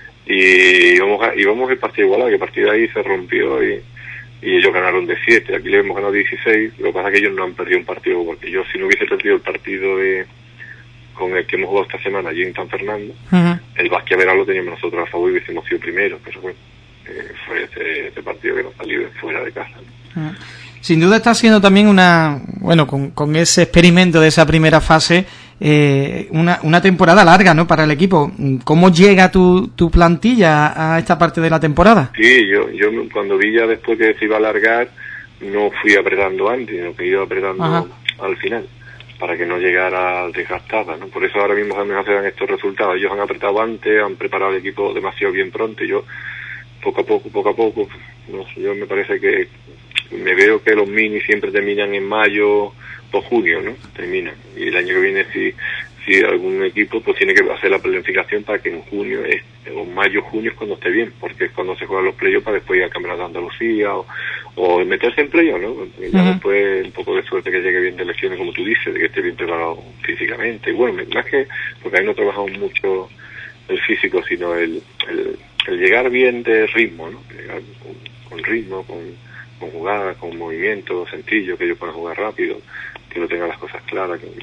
F: Y íbamos, a, íbamos el partido igualado, que el partido ahí se rompió y, y ellos ganaron de siete, aquí le hemos ganado dieciséis, lo que pasa es que ellos no han perdido un partido, porque yo si no hubiese perdido el partido de con el que hemos jugado esta semana allí en San Fernando, uh-huh. el Basquia Verán lo teníamos nosotros a favor y hubiésemos sido primero, pero bueno, eh, fue ese, ese partido que nos salió fuera de casa, ¿no?
B: Uh-huh. Sin duda está siendo también una, bueno, con, con ese experimento de esa primera fase, eh, una, una temporada larga, ¿no? Para el equipo. ¿Cómo llega tu, tu plantilla a esta parte de la temporada?
F: Sí, yo, yo cuando vi ya después que se iba a alargar, no fui apretando antes, sino que iba apretando uh-huh. al final, para que no llegara desgastada, ¿no? Por eso ahora mismo también se dan estos resultados. Ellos han apretado antes, han preparado el equipo demasiado bien pronto, y yo poco a poco, poco a poco, no sé, yo me parece que me veo que los mini siempre terminan en mayo o junio, ¿no? Terminan. Y el año que viene si si algún equipo pues tiene que hacer la planificación para que en junio o mayo junio es cuando esté bien, porque es cuando se juegan los playoffs para después ir al Campeonato de Andalucía o, o meterse en playoffs, ¿no? Y ya uh-huh. después un poco de suerte que llegue bien de lesiones, como tú dices, de que esté bien preparado físicamente. Y bueno, más que porque ahí no trabajamos mucho el físico, sino el, el, el llegar bien de ritmo, ¿no? Llegar con, con ritmo, con, con jugada, con movimiento sencillo, que ellos puedan jugar rápido, que no tengan las cosas claras, que,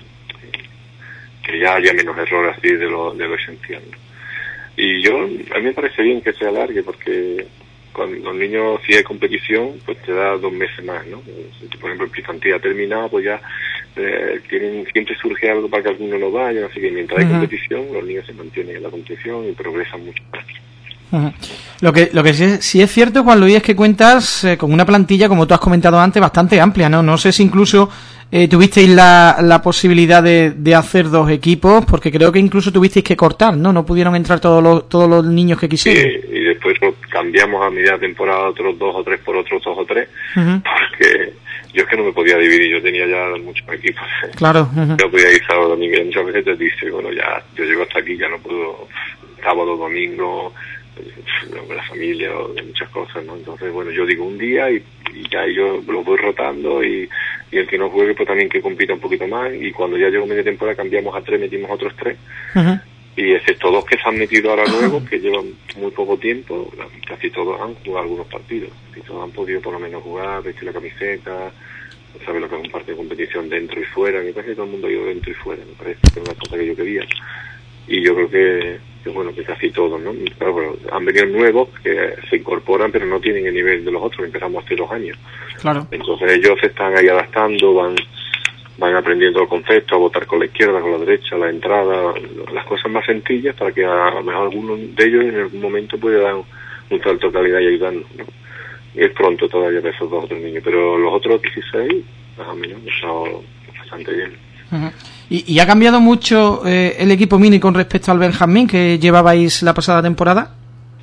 F: que ya haya menos errores así de lo, de lo esencial, ¿no? Y yo, a mí me parece bien que se alargue, porque con los niños, si hay competición, pues te da dos meses más, ¿no? Si, por ejemplo, el Pifantía ha terminado, pues ya eh, tienen, siempre surge algo para que algunos no vayan, así que mientras uh-huh. hay competición, los niños se mantienen en la competición y progresan mucho más.
B: Uh-huh. Lo que lo que sí, sí es cierto, Juan Luis, es que cuentas eh, con una plantilla, como tú has comentado antes, bastante amplia, ¿no? No sé si incluso eh, tuvisteis la, la posibilidad de, de hacer dos equipos, porque creo que incluso tuvisteis que cortar, ¿no? No pudieron entrar todos los, todos los niños que quisieron.
F: Sí, y después cambiamos a mitad de temporada otros dos o tres por otros dos o tres, uh-huh. porque yo es que no me podía dividir, yo tenía ya muchos equipos.
B: Claro. Uh-huh.
F: Yo podía ir sábado, domingo, y muchas veces te dice, bueno, ya, yo llego hasta aquí, ya no puedo, sábado, domingo, de la familia o de muchas cosas, ¿no? Entonces, bueno, yo digo un día y, y ya yo lo voy rotando y, y el que no juegue pues también que compita un poquito más, y cuando ya llegó media temporada cambiamos a tres, metimos otros tres, uh-huh. y excepto dos que se han metido ahora nuevos, que llevan muy poco tiempo, casi todos han jugado algunos partidos, y todos han podido por lo menos jugar, vestir la camiseta, saber lo que es un partido de competición dentro y fuera. Me parece que todo el mundo ha ido dentro y fuera, me parece que es una cosa que yo quería, y yo creo que, que bueno, que casi todos, ¿no? Pero bueno, han venido nuevos que se incorporan pero no tienen el nivel de los otros, empezamos hace dos años. Claro. Entonces ellos se están ahí adaptando, van van aprendiendo el concepto, a votar con la izquierda, con la derecha, la entrada, las cosas más sencillas para que a lo mejor alguno de ellos en algún momento pueda dar un, un salto de calidad y ayudarnos, ¿no? Y es pronto todavía para esos dos otros niños, pero los otros dieciséis, más o menos, han estado bastante bien.
B: Uh-huh. ¿Y, ¿Y ha cambiado mucho eh, el equipo mini con respecto al Benjamín que llevabais la pasada temporada?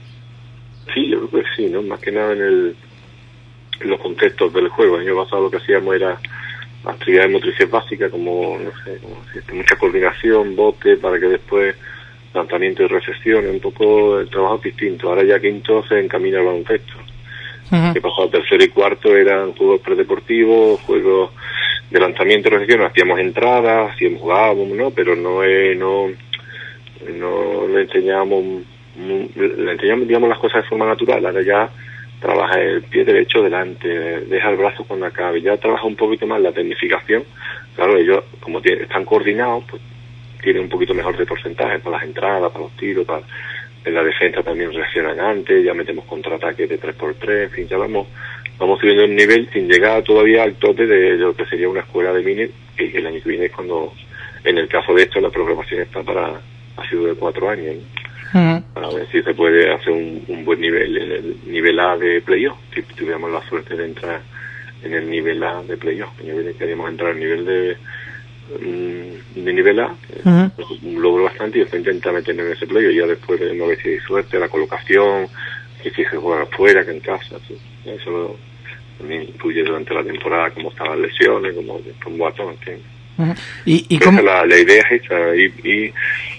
F: Sí, yo creo que sí, ¿no? Más que nada en, el, en los contextos del juego. El año pasado lo que hacíamos era actividades motrices básicas, como, no sé, como mucha coordinación, bote, para que después lanzamiento y recepción, un poco el trabajo distinto. Ahora ya quinto se encamina al baloncesto. Uh-huh. Que pasado tercero y cuarto eran juegos predeportivos, juegos de lanzamiento y recepción, hacíamos entradas, hacíamos, jugábamos, ¿no? Pero no es, no, no le enseñamos, le enseñamos, digamos, las cosas de forma natural. Ahora ya trabaja el pie derecho delante, deja el brazo cuando acabe, ya trabaja un poquito más la tecnificación. Claro, ellos, como tienen, están coordinados, pues tienen un poquito mejor de porcentaje para las entradas, para los tiros, para en la defensa también reaccionan antes, ya metemos contraataques de tres por tres, en fin, ya vamos vamos subiendo el nivel sin llegar todavía al tope de lo que sería una escuela de mini, que el año que viene es cuando, en el caso de esto, la programación está para, ha sido de cuatro años, ¿no? Uh-huh. Para ver si se puede hacer un, un buen nivel en el nivel A de playoff, si tuviéramos la suerte de entrar en el nivel A de playoff. El año que viene queríamos entrar al nivel de de nivel A, uh-huh. un logro bastante, y después intenta meternos en ese playoff, y ya después de no ver si hay suerte, la colocación, que si se juega afuera, que en casa, ¿sí? Eso lo, también influye durante la temporada, cómo están las lesiones, cómo, cómo va todo, ¿sí? Uh-huh. ¿Y, y cómo? La, la idea es esa, y, y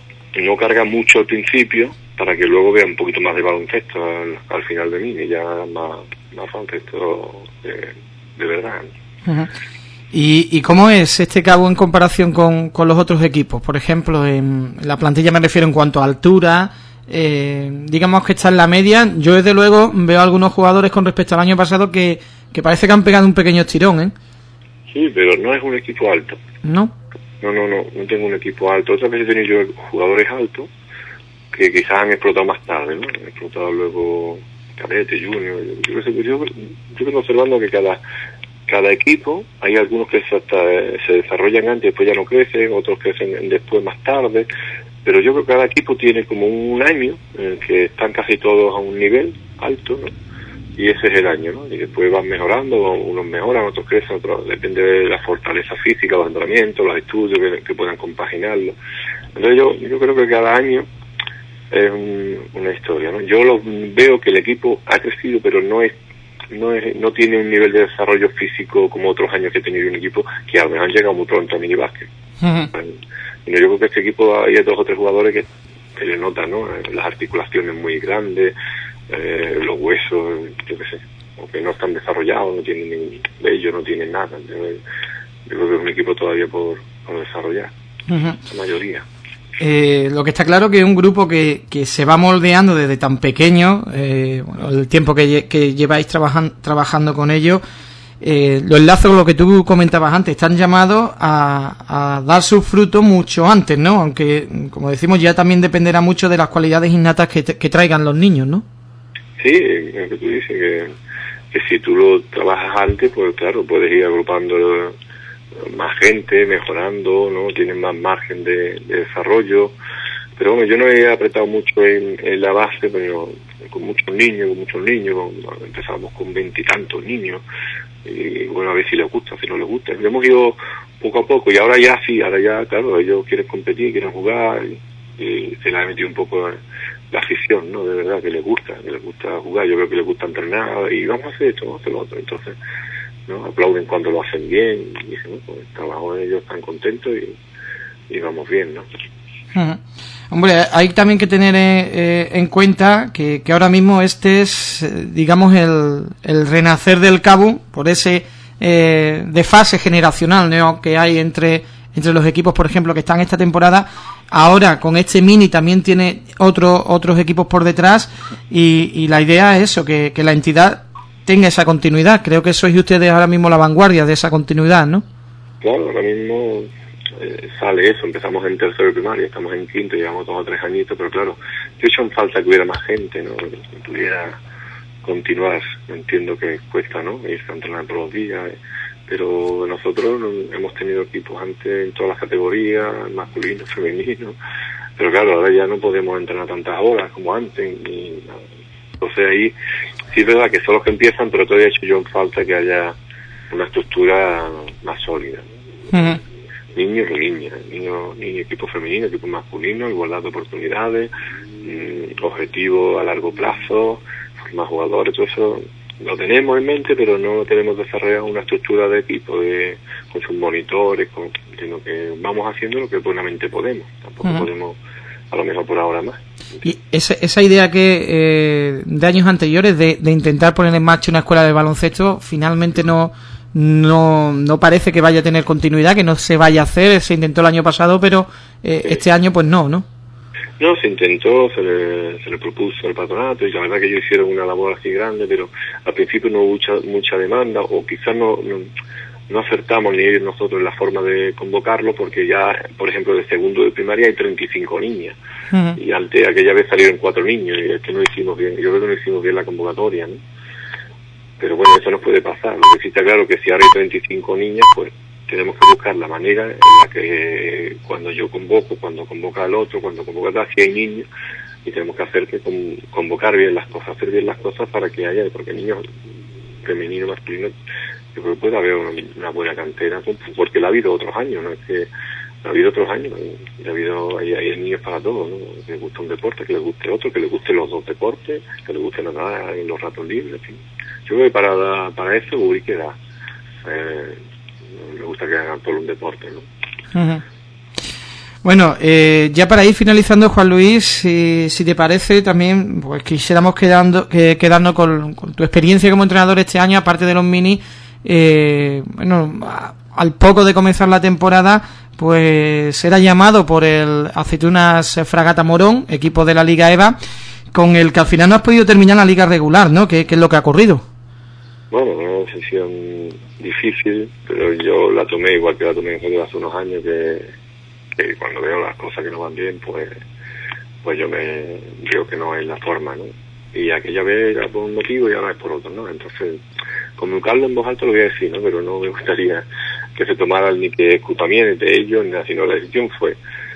F: no carga mucho al principio, para que luego vea un poquito más de baloncesto al, al final de mí, y ya más, más baloncesto de, de verdad, ¿no? Uh-huh.
B: ¿Y, ¿Y cómo es este Cabo en comparación con, con los otros equipos? Por ejemplo, en la plantilla me refiero en cuanto a altura, eh, digamos que está en la media. Yo desde luego veo a algunos jugadores con respecto al año pasado que, que parece que han pegado un pequeño estirón, ¿eh?
F: Sí, pero no es un equipo alto.
B: ¿No?
F: No, no, no, no tengo un equipo alto. Otras veces he tenido yo jugadores altos que quizás han explotado más tarde, ¿no? Han explotado luego cadete, junior. Yo, yo, yo, yo vengo observando que cada... Cada equipo, hay algunos que se, hasta, se desarrollan antes y después ya no crecen, otros crecen después más tarde, pero yo creo que cada equipo tiene como un año en el que están casi todos a un nivel alto, ¿no? Y ese es el año, ¿no? Y después van mejorando, unos mejoran, otros crecen, otros depende de la fortaleza física, los entrenamientos, los estudios que, que puedan compaginarlo. Entonces yo, yo creo que cada año es un, una historia, ¿no? Yo lo, veo que el equipo ha crecido, pero no es no es, no tiene un nivel de desarrollo físico como otros años que he tenido un equipo que a lo mejor han llegado muy pronto a minibásquet. Uh-huh. Y yo creo que este equipo hay dos o tres jugadores que se le notan, ¿no? Las articulaciones muy grandes, eh, los huesos, yo qué sé, aunque no están desarrollados, no tienen ni vello, no tienen nada. Yo, yo creo que es un equipo todavía por, por desarrollar, uh-huh. La mayoría.
B: Eh, lo que está claro que es un grupo que, que se va moldeando desde tan pequeño, eh, bueno, el tiempo que, que lleváis trabajan, trabajando con ellos, eh, los enlazo con lo que tú comentabas antes, están llamados a, a dar sus frutos mucho antes, ¿no? Aunque, como decimos, ya también dependerá mucho de las cualidades innatas que, que traigan los niños, ¿no?
F: Sí, lo que tú dices, que, que si tú lo trabajas antes, pues claro, puedes ir agrupando más gente, mejorando, ¿no? Tienen más margen de, de desarrollo, pero bueno, yo no he apretado mucho en, en la base, pero con muchos niños, con muchos niños, con, empezamos con veintitantos niños, y bueno, a ver si les gusta, si no les gusta. Hemos ido poco a poco, y ahora ya sí, ahora ya, claro, ellos quieren competir, quieren jugar, y, y se les ha metido un poco la afición, ¿no? De verdad, que les gusta, que les gusta jugar, yo creo que les gusta entrenar, y vamos a hacer esto, vamos a hacer lo otro, entonces, ¿no? Aplauden cuando lo hacen bien, y dicen, bueno, pues el trabajo de ellos están contentos, y, y vamos bien, ¿no?
B: Uh-huh. Hombre, hay también que tener eh, en cuenta que, que ahora mismo este es, eh, digamos, el, el renacer del Cabo por ese eh, desfase generacional, ¿no?, que hay entre entre los equipos, por ejemplo, que están esta temporada. Ahora con este mini también tiene otro, otros equipos por detrás, y, y la idea es eso, que, que la entidad tenga esa continuidad. Creo que sois ustedes ahora mismo la vanguardia de esa continuidad, ¿no?
F: Claro, ahora mismo eh, sale eso, empezamos en tercero de primaria, estamos en quinto, llevamos dos o tres añitos, pero claro, yo he hecho en falta que hubiera más gente, ¿no?, que pudiera continuar. Entiendo que cuesta, ¿no?, irse a entrenar todos los días, pero nosotros hemos tenido equipos antes en todas las categorías, masculino, femenino, pero claro, ahora ya no podemos entrenar tantas horas como antes, y entonces ahí sí es verdad que son los que empiezan, pero todavía he hecho yo en falta que haya una estructura más sólida, ¿no? Uh-huh. Niños y niñas, niños, niños, equipo femenino, equipo masculino, igualdad de oportunidades, mmm, objetivos a largo plazo, formar jugadores, todo eso lo tenemos en mente, pero no tenemos desarrollado una estructura de equipo de, con sus monitores, con, sino que vamos haciendo lo que buenamente podemos. Tampoco uh-huh. podemos, a lo mejor por ahora más.
B: Y esa, esa idea que eh, de años anteriores de, de intentar poner en marcha una escuela de baloncesto, finalmente no no no parece que vaya a tener continuidad, que no se vaya a hacer. Se intentó el año pasado, pero eh, sí. este año pues no, ¿no?
F: No, se intentó, se le, se le propuso al patronato, y la verdad que ellos hicieron una labor así grande, pero al principio no hubo mucha, mucha demanda, o quizás no, no, no acertamos ni ellos nosotros en la forma de convocarlo, porque ya, por ejemplo, de segundo de primaria hay treinta y cinco niñas, uh-huh. y ante aquella vez salieron cuatro niños, y es que no hicimos bien, yo creo que no hicimos bien la convocatoria, ¿no? Pero bueno, eso nos puede pasar. Lo que sí está claro que si ahora hay treinta y cinco niñas, pues tenemos que buscar la manera en la que cuando yo convoco, cuando convoca al otro, cuando convoca a tal, si hay niños, y tenemos que hacer que con, convocar bien las cosas, hacer bien las cosas para que haya, porque niños femenino, masculino, yo creo que puede haber una, una buena cantera, porque la ha habido otros años, no es que ha habido otros años, y ha habido, hay, hay niños para todos, ¿no? Que les gusta un deporte, que les guste otro, que les guste los dos deportes, que les guste nadar en los ratos libres, en fin. Yo creo que para, para eso Ubrique da. Eh, me gusta que hagan todo un deporte, ¿no? Uh-huh.
B: Bueno, eh, ya para ir finalizando, Juan Luis, si, si te parece, también pues quisiéramos quedando, que, quedarnos con, con tu experiencia como entrenador este año, aparte de los mini. Eh, bueno, a, al poco de comenzar la temporada, pues era llamado por el Aceitunas Fragata Morón, equipo de la Liga EVA, con el que al final no has podido terminar la liga regular, ¿no? ¿Qué, qué es lo que ha ocurrido?
F: Bueno, una decisión difícil, pero yo la tomé igual que la tomé hace unos años, que, que cuando veo las cosas que no van bien, pues pues yo me digo que no es la forma, ¿no? Y aquella vez era por un motivo y ahora es por otro, ¿no? Entonces, comunicarlo en voz alta lo voy a decir, ¿no? Pero no me gustaría que se tomara ni que es culpa mía, ni de ellos, ni nada, sino la decisión fue,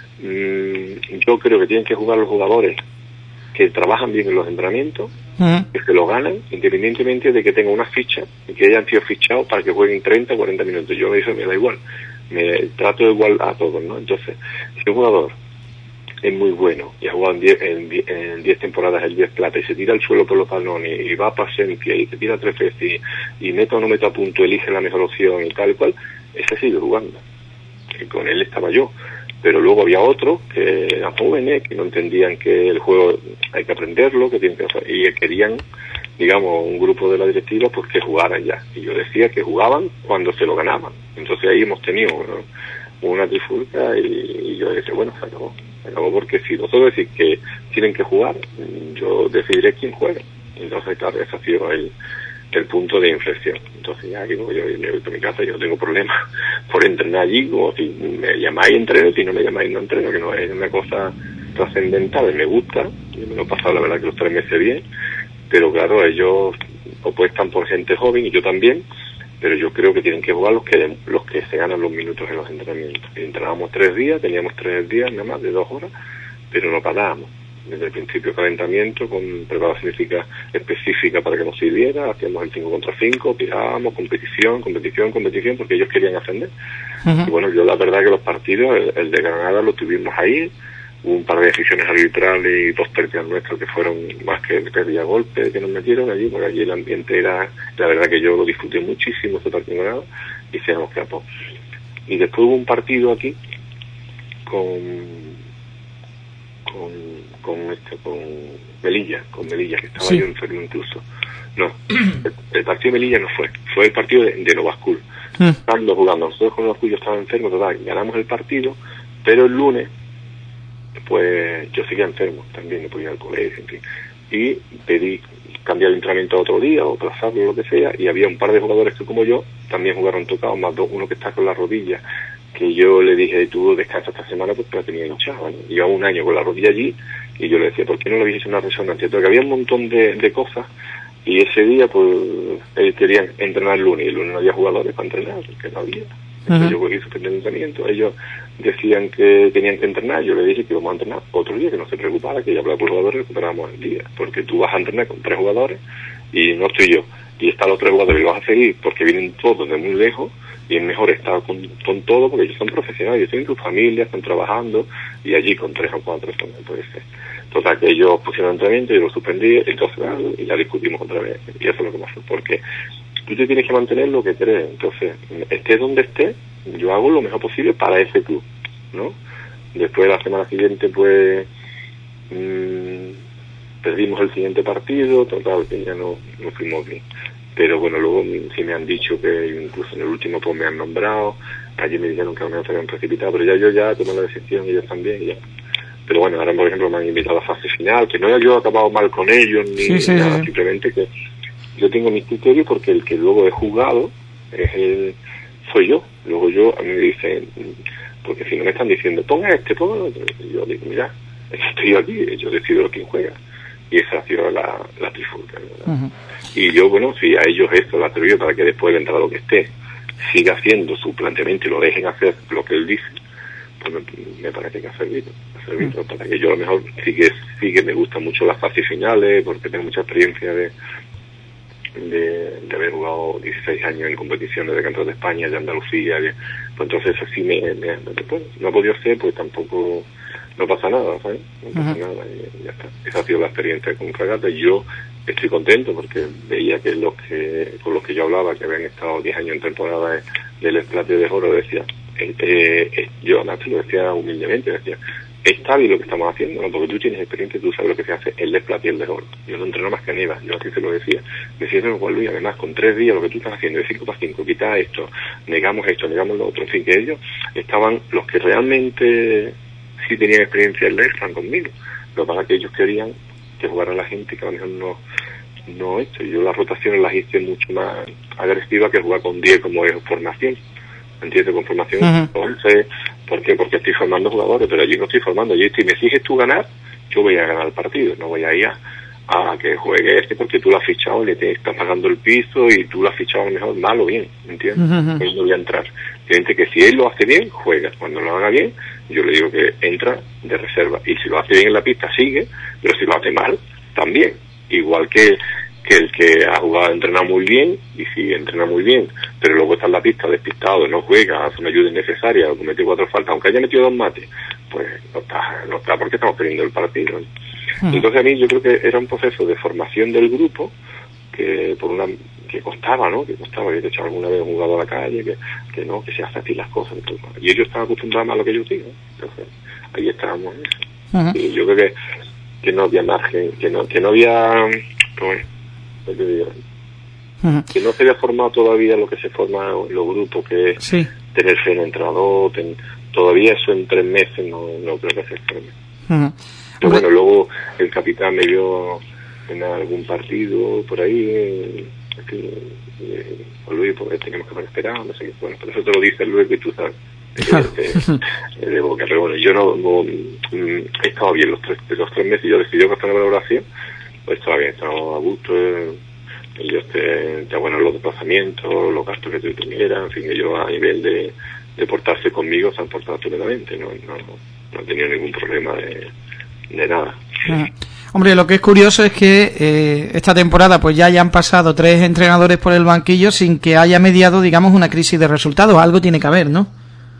F: mmm, yo creo que tienen que jugar los jugadores que trabajan bien en los entrenamientos, uh-huh. que se lo ganan, independientemente de que tengan una ficha y que hayan sido fichados para que jueguen treinta o cuarenta minutos. Yo eso me da igual, me trato igual a todos, ¿no? Entonces, si un jugador es muy bueno y ha jugado en diez temporadas el diez plata y se tira al suelo por los balones y va a pasencia y se tira tres veces y, y meta o no meta a punto, elige la mejor opción y tal y cual, ese sigue jugando. Y con él estaba yo. Pero luego había otros que eran jóvenes, que no entendían que el juego hay que aprenderlo, que tienen que hacer, y querían, digamos, un grupo de la directiva, pues que jugaran ya. Y yo decía que jugaban cuando se lo ganaban. Entonces ahí hemos tenido, ¿no?, una trifulca, y, y yo decía, bueno, se acabó. Se acabó porque si vosotros decís que tienen que jugar, yo decidiré quién juega. Entonces, claro, ese ha sido el, el punto de inflexión. Entonces ya digo, yo me voy a mi casa, yo no tengo problema por entrenar allí, o si me llamáis entreno, si no me llamáis no entreno, que no es una cosa trascendental, me gusta, yo me lo he pasado la verdad que los tres meses bien, pero claro, ellos apuestan por gente joven y yo también, pero yo creo que tienen que jugar los que los que se ganan los minutos en los entrenamientos. Entrenábamos tres días, teníamos tres días nada más de dos horas, pero no parábamos. desde el principio calentamiento, con preparación física específica para que nos sirviera, hacíamos el cinco contra cinco, tirábamos, competición, competición, competición, porque ellos querían ascender. Uh-huh. Y bueno, yo la verdad que los partidos, el, el de Granada lo tuvimos ahí, hubo un par de decisiones arbitrales y dos pérdidas nuestras que fueron más que pérdida golpe que nos metieron allí, porque allí el ambiente era, la verdad que yo lo disfruté muchísimo ese partido en Granada, y se nos escapó. Y después hubo un partido aquí con con con este con Melilla, con Melilla, que estaba sí. yo enfermo incluso. No, el, el partido de Melilla no fue, fue el partido de, de Nova School. Mm. Estando jugando, nosotros con Nova School yo estaba enfermo, total, ganamos el partido, pero el lunes, pues yo seguía enfermo, también no podía ir al colegio, en fin. Y pedí cambiar el entrenamiento a otro día, o aplazarlo, lo que sea, y había un par de jugadores que como yo, también jugaron tocados, más dos, uno que está con la rodilla, que yo le dije, tú descansa esta semana porque la tenía hinchada, ¿vale? Llevaba un año con la rodilla allí, y yo le decía, ¿por qué no le habéis hecho una resonancia? Porque había un montón de, de cosas, y ese día, pues, ellos querían entrenar el lunes, y el lunes no había jugadores para entrenar, porque no había. Entonces uh-huh. yo cogí suspender el entrenamiento, ellos decían que tenían que entrenar, yo le dije que íbamos a entrenar otro día, que no se preocupara, que ya hablaba por jugadores, recuperábamos el día, porque tú vas a entrenar con tres jugadores, y no estoy yo, y están los tres jugadores y los vas a seguir, porque vienen todos de muy lejos, y es mejor estar con, con todo, porque ellos son profesionales, ellos tienen su familia, están trabajando, y allí con tres o cuatro esto no puede ser. Total, que ellos pusieron entrenamiento, yo lo suspendí, entonces, y ya discutimos otra vez, y eso es lo que pasó, porque tú te tienes que mantener lo que crees, entonces, estés donde estés, yo hago lo mejor posible para ese club, ¿no? Después, la semana siguiente, pues, mmm, perdimos el siguiente partido, total, que ya no, no fuimos bien. Pero bueno, luego sí me han dicho que incluso en el último pues me han nombrado, allí me dijeron que no se habían precipitado, pero ya yo ya tomé la decisión y ellos también, y ya. Pero bueno, ahora por ejemplo me han invitado a la fase final, que no haya yo acabado mal con ellos, ni sí, sí, nada, sí. Simplemente que yo tengo mis criterios porque el que luego he jugado es el, soy yo. Luego yo, a mí me dicen, porque si no me están diciendo, ponga este, ponga otro, y yo digo, mira, estoy aquí, yo decido quién juega. Y esa ha sido la, la trifulca, ¿verdad? Uh-huh. Y yo, bueno, si a ellos esto la atrevió para que después del entrado que esté siga haciendo su planteamiento y lo dejen hacer lo que él dice, pues me, me parece que ha servido, ha servido uh-huh. para que yo a lo mejor sí que, sí que me gustan mucho las fases finales, porque tengo mucha experiencia de, de, de haber jugado dieciséis años en competiciones de Campeonato de España, de Andalucía, que, pues entonces así me, me, me pues, no ha podido ser, pues tampoco... No pasa nada, ¿sabes? No pasa uh-huh. nada y ya está. Esa ha sido la experiencia con Fragata y yo estoy contento porque veía que los que con los que yo hablaba, que habían estado diez años en temporada del Esplate de Oro, decía, eh, eh, yo además te lo decía humildemente, decía, está bien lo que estamos haciendo, ¿no? Porque tú tienes experiencia, tú sabes lo que se hace el Esplate y el de Oro. Yo no entreno más que Aníbal, yo así se lo decía. Me decía, no, Juan Luis, además con tres días lo que tú estás haciendo de cinco para cinco, quita esto, negamos esto, negamos lo otro, en fin, que ellos estaban, los que realmente sí tenían experiencia en el están conmigo. Lo que pasa es que ellos querían que jugara la gente que a lo mejor no, no esto. Yo las rotaciones las hice mucho más agresivas que jugar con diez como es formación. ¿Entiendes? Con formación uh-huh. once. ¿Por qué? Porque estoy formando jugadores, pero allí no estoy formando. Allí si me exiges tú ganar, yo voy a ganar el partido. No voy a ir a, a que juegue este porque tú lo has fichado y le te estás pagando el piso y tú lo has fichado a lo mejor mal o bien. ¿Entiendes? Uh-huh. Él no voy a entrar. Gente que si él lo hace bien, juega. Cuando lo haga bien, yo le digo que entra de reserva. Y si lo hace bien en la pista, sigue. Pero si lo hace mal, también. Igual que, que el que ha jugado, entrena muy bien, y si entrena muy bien, pero luego está en la pista despistado, no juega, hace una ayuda innecesaria, o comete cuatro faltas, aunque haya metido dos mates, pues no está, no está porque estamos perdiendo el partido. Uh-huh. Entonces a mí yo creo que era un proceso de formación del grupo, que por una que costaba, ¿no? Que costaba, que he hecho alguna vez un jugador a la calle, que, que no, que se hace así las cosas. Y ellos estaban acostumbrados más a lo que yo digo. Entonces, ahí estábamos. Uh-huh. Y yo creo que, que no había margen, que no, que no había, ¿cómo es? ¿Qué te digo? Uh-huh. Que no se había formado todavía lo que se forma en los grupos, que es sí. tener fe en el entrenador, ten, todavía eso en tres meses no, no creo que se forme. Uh-huh. Pero bueno, luego el capitán me vio en algún partido por ahí, eh, que, eh, Luis, porque tenemos que esperar, no sé qué, bueno, por eso te lo dice Luis, que tú sabes, de, de, de boca, pero bueno, yo no, no he estado bien los tres, los tres meses, yo decidí que estaba en valoración, pues estaba bien, estaba a gusto, eh, ellos te, te bueno los desplazamientos, los gastos que tú tuvieras, en fin, ellos a nivel de, de portarse conmigo se han portado estupendamente, no, no, no he tenido ningún problema de, de nada.
B: Uh-huh. Hombre, lo que es curioso es que eh, esta temporada pues ya hayan pasado tres entrenadores por el banquillo sin que haya mediado, digamos, una crisis de resultados. Algo tiene que haber, ¿no?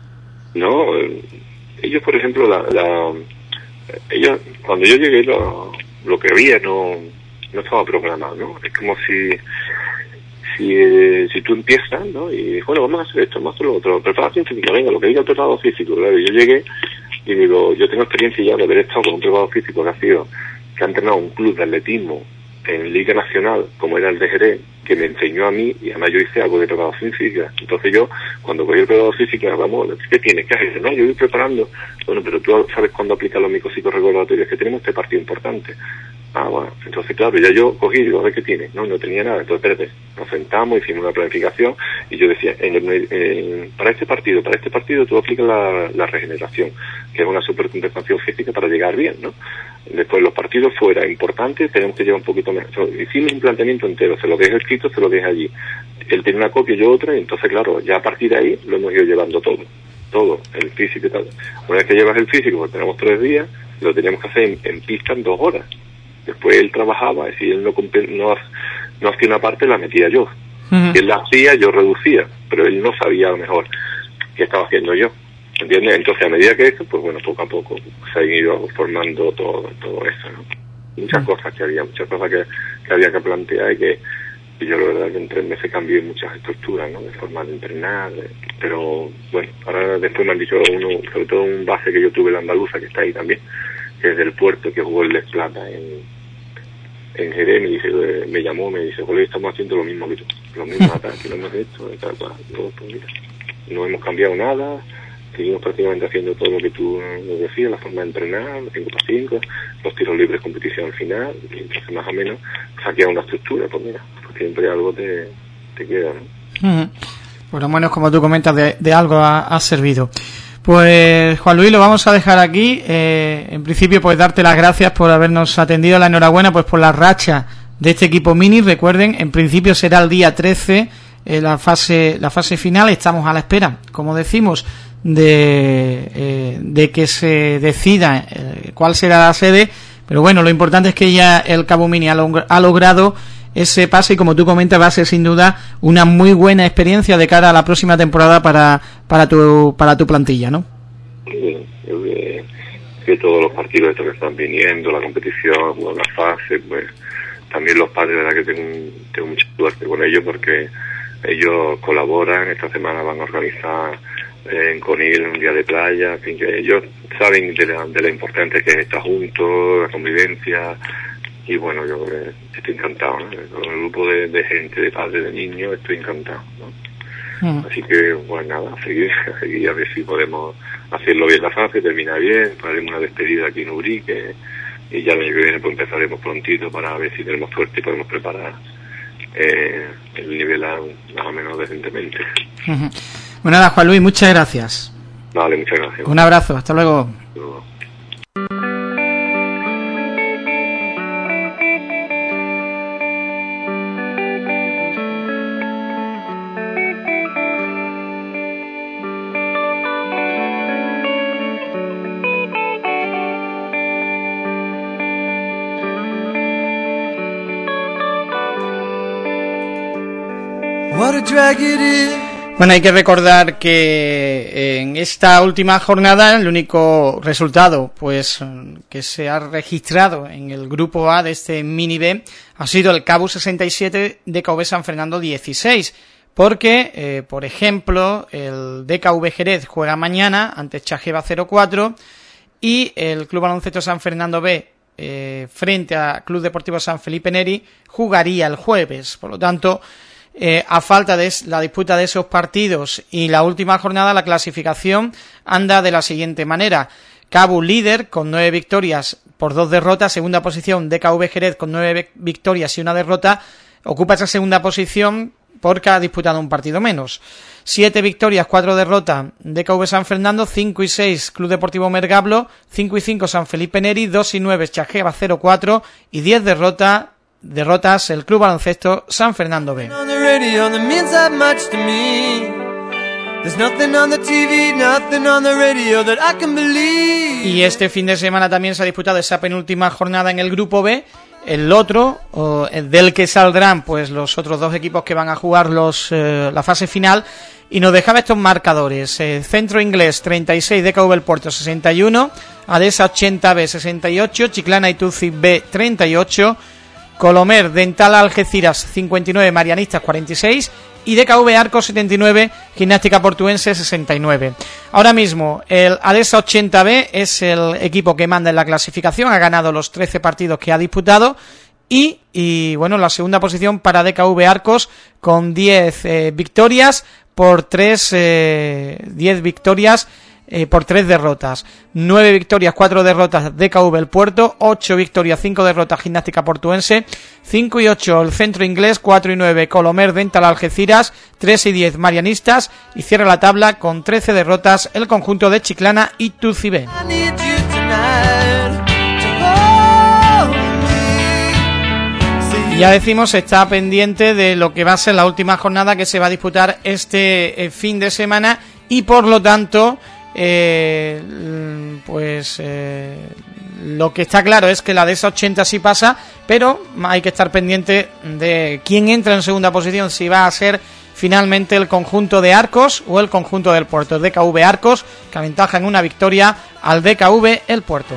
F: No, eh, ellos, por ejemplo, la, la, ellos, cuando yo llegué, lo, lo que había no, no estaba programado, ¿no? Es como si si, eh, si tú empiezas, ¿no? Y bueno, vamos a hacer esto, vamos a hacer lo otro, preparación física, venga, lo que diga el preparado físico, claro. Yo llegué y digo, yo tengo experiencia ya de haber estado con un preparado físico que ha sido, que ha entrenado un club de atletismo en Liga Nacional, como era el de Jerez, que me enseñó a mí, y además yo hice algo de preparación física. Entonces yo, cuando cogí el preparador física, vamos, ¿qué tienes? ¿Qué haces? No, yo voy preparando. Bueno, pero tú sabes cuándo aplicar los micocitos regulatorios que tenemos este partido importante. Ah, bueno, entonces claro, ya yo cogí y digo, a ver qué tiene. No, no tenía nada. Entonces, espérate, nos sentamos, hicimos una planificación, y yo decía, en el, en, para este partido, para este partido tú aplicas la, la regeneración, que es una supercompensación física para llegar bien, ¿no? Después los partidos fuera importantes, tenemos que llevar un poquito más. Hicimos un planteamiento entero, se lo dejé escrito, se lo dejé allí. Él tiene una copia y yo otra, y entonces claro, ya a partir de ahí lo hemos ido llevando todo, todo, el físico y tal. Una vez que llevas el físico, pues tenemos tres días, lo teníamos que hacer en, en pista en dos horas. Después él trabajaba, y si él no, no, no hacía una parte, la metía yo. Uh-huh. Si él la hacía, yo reducía, pero él no sabía a lo mejor qué estaba haciendo yo. ¿Entiendes? Entonces, a medida que eso, pues bueno, poco a poco se ha ido formando todo todo eso, ¿no? Muchas uh-huh. cosas que había, muchas cosas que, que había que plantear y que y yo la verdad que en tres meses cambié muchas estructuras, ¿no? De forma de entrenar, de, pero bueno, ahora después me han dicho uno, sobre todo un base que yo tuve, la andaluza, que está ahí también, que es del Puerto, que jugó el Les Plata en, en Jerez, me dice, me llamó, me dice, joder, estamos haciendo lo mismo que tú, los mismos ataques, lo hemos hecho, y tal, tal. Yo, pues mira, no hemos cambiado nada, seguimos prácticamente haciendo todo lo que tú nos decías, la forma de entrenar, cinco por cinco, los tiros libres, competición al final, y entonces más o menos saquea una estructura, pues mira, pues siempre algo te, te queda, ¿no?
B: Uh-huh. Por lo menos, como tú comentas, de, de algo ha, ha servido. Pues Juan Luis, lo vamos a dejar aquí. Eh, en principio, pues darte las gracias por habernos atendido, la enhorabuena pues por la racha de este equipo mini. Recuerden, en principio será el día trece eh, la fase la fase final. Estamos a la espera, como decimos, de eh, de que se decida eh, cuál será la sede. Pero bueno, lo importante es que ya el Cabo Mini ha, log- ha logrado ese pase, y como tú comentas, va a ser sin duda una muy buena experiencia de cara a la próxima temporada para para tu para tu plantilla, ¿no?
F: Sí, yo que, que todos los partidos estos que están viniendo, la competición, jugar la fase, pues también los padres, de verdad que tengo, tengo mucha suerte con ellos, porque ellos colaboran. Esta semana van a organizar eh, en Conil un día de playa, en fin, que ellos saben de la, de la importancia que es estar juntos, la convivencia. Y bueno, yo eh, estoy encantado, ¿no? Con el grupo de, de gente, de padres, de niños, estoy encantado, ¿no? Mm. Así que, bueno, nada, a seguir, a seguir a ver si podemos hacerlo bien la fase, terminar bien, haremos una despedida aquí en Ubrique, y ya el año que viene pues empezaremos prontito para ver si tenemos suerte y podemos preparar eh, el nivel a, más o menos decentemente.
B: Uh-huh. Bueno, nada, Juan Luis, muchas gracias.
F: Vale, muchas gracias.
B: Un abrazo, hasta luego.
F: Hasta luego.
B: Bueno, hay que recordar que en esta última jornada el único resultado pues que se ha registrado en el grupo A de este mini B ha sido el Cabo sesenta y siete D K V San Fernando dieciséis, porque eh, por ejemplo el D K V Jerez juega mañana ante Chajeva cero cuatro y el Club Baloncesto San Fernando B eh, frente a Club Deportivo San Felipe Neri jugaría el jueves. Por lo tanto, Eh, a falta de la disputa de esos partidos y la última jornada, la clasificación anda de la siguiente manera: Cabo líder con nueve victorias por dos derrotas, segunda posición D K V Jerez con nueve victorias y una derrota, ocupa esa segunda posición porque ha disputado un partido menos. Siete victorias, cuatro derrotas D K V San Fernando, cinco y seis Club Deportivo Mergablo, cinco y cinco San Felipe Neri, dos y nueve Chajeva cero cuatro y diez derrotas derrotas el Club Baloncesto San Fernando B.
E: There's nothing on the T V, nothing on the radio that I can believe.
B: Y este fin de semana también se ha disputado esa penúltima jornada en el grupo B, el otro, o el del que saldrán pues los otros dos equipos que van a jugar los eh, la fase final, y nos dejaba estos marcadores: eh, Centro Inglés treinta y seis, D K V El Puerto sesenta y uno, Adesa ochenta B sesenta y ocho, Chiclana y Tuci B treinta y ocho, Colomer Dental Algeciras cincuenta y nueve, Marianistas cuarenta y seis y D K V Arcos setenta y nueve, Gimnástica Portuense sesenta y nueve. Ahora mismo el Adesa ochenta B es el equipo que manda en la clasificación, ha ganado los trece partidos que ha disputado y, y bueno, la segunda posición para D K V Arcos con diez eh, victorias por tres eh, diez victorias Eh, por tres derrotas, nueve victorias, cuatro derrotas D K V El Puerto, ocho victorias, cinco derrotas Gimnástica Portuense, cinco y ocho el Centro Inglés, cuatro y nueve Colomer Dental Algeciras, tres y diez Marianistas, y cierra la tabla con trece derrotas el conjunto de Chiclana y Tuci B. Y ya decimos, está pendiente de lo que va a ser la última jornada que se va a disputar este eh, fin de semana, y por lo tanto Eh, pues eh, lo que está claro es que la de esa ochenta sí pasa, pero hay que estar pendiente de quién entra en segunda posición, si va a ser finalmente el conjunto de Arcos o el conjunto del Puerto. El D K V Arcos, que aventaja en una victoria al D K V El Puerto.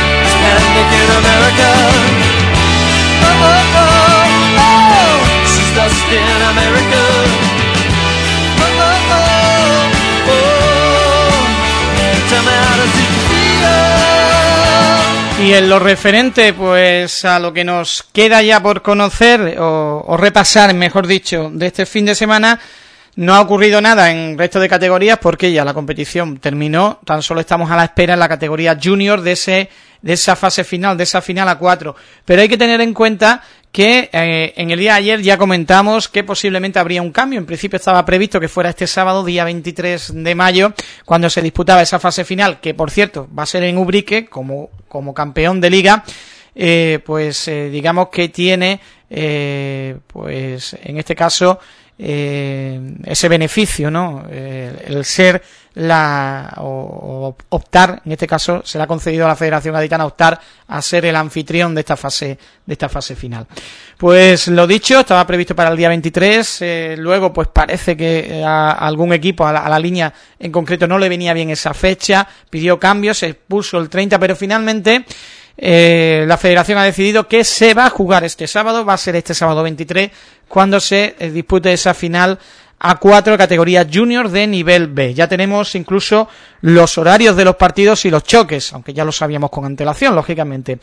B: Y en lo referente pues a lo que nos queda ya por conocer o, o repasar, mejor dicho, de este fin de semana, no ha ocurrido nada en resto de categorías porque ya la competición terminó. Tan solo estamos a la espera en la categoría junior de ese de esa fase final, de esa final a cuatro. Pero hay que tener en cuenta que eh, en el día de ayer ya comentamos que posiblemente habría un cambio. En principio estaba previsto que fuera este sábado, día veintitrés de mayo, cuando se disputaba esa fase final, que por cierto va a ser en Ubrique como, como campeón de liga. Eh, pues eh, digamos que tiene eh, pues en este caso eh, ese beneficio, ¿no? Eh, el ser la o, o optar, en este caso se le ha concedido a la Federación Gaditana optar a ser el anfitrión de esta fase de esta fase final. Pues lo dicho, estaba previsto para el día veintitrés, eh, luego pues parece que a, a algún equipo, a la, a la línea en concreto no le venía bien esa fecha, pidió cambios, se puso el treinta, pero finalmente Eh, la Federación ha decidido que se va a jugar este sábado, va a ser este sábado veintitrés, cuando se eh, dispute esa final a cuatro, categoría junior de nivel B. Ya tenemos incluso los horarios de los partidos y los choques, aunque ya lo sabíamos con antelación, lógicamente.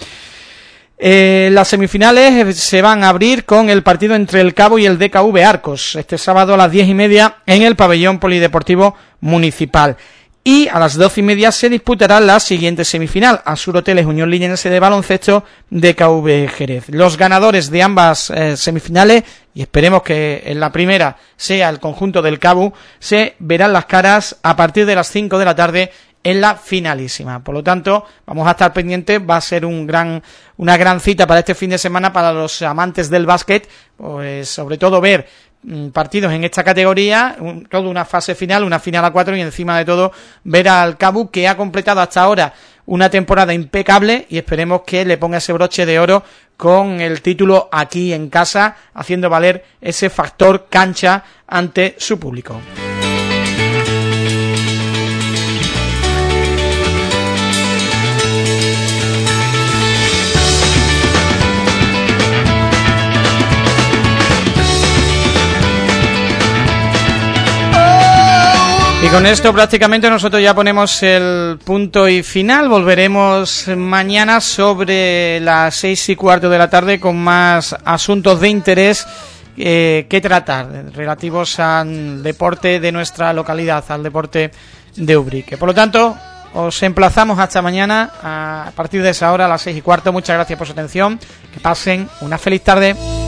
B: Eh, las semifinales se van a abrir con el partido entre el Cabo y el D K V Arcos, este sábado a las diez y media en el pabellón polideportivo municipal. Y a las doce y media se disputará la siguiente semifinal, Asur Hoteles Unión Linense de Baloncesto D K V Jerez. Los ganadores de ambas eh, semifinales, y esperemos que en la primera sea el conjunto del Cabo, se verán las caras a partir de las cinco de la tarde en la finalísima. Por lo tanto, vamos a estar pendientes, va a ser un gran, una gran cita para este fin de semana para los amantes del básquet, pues sobre todo ver partidos en esta categoría, un, toda una fase final, una final a cuatro, y encima de todo ver al Cabo, que ha completado hasta ahora una temporada impecable, y esperemos que le ponga ese broche de oro con el título aquí en casa, haciendo valer ese factor cancha ante su público. Y con esto prácticamente nosotros ya ponemos el punto y final. Volveremos mañana sobre las seis y cuarto de la tarde con más asuntos de interés eh, que tratar, relativos al deporte de nuestra localidad, al deporte de Ubrique. Por lo tanto, os emplazamos hasta mañana a partir de esa hora, a las seis y cuarto. Muchas gracias por su atención. Que pasen una feliz tarde.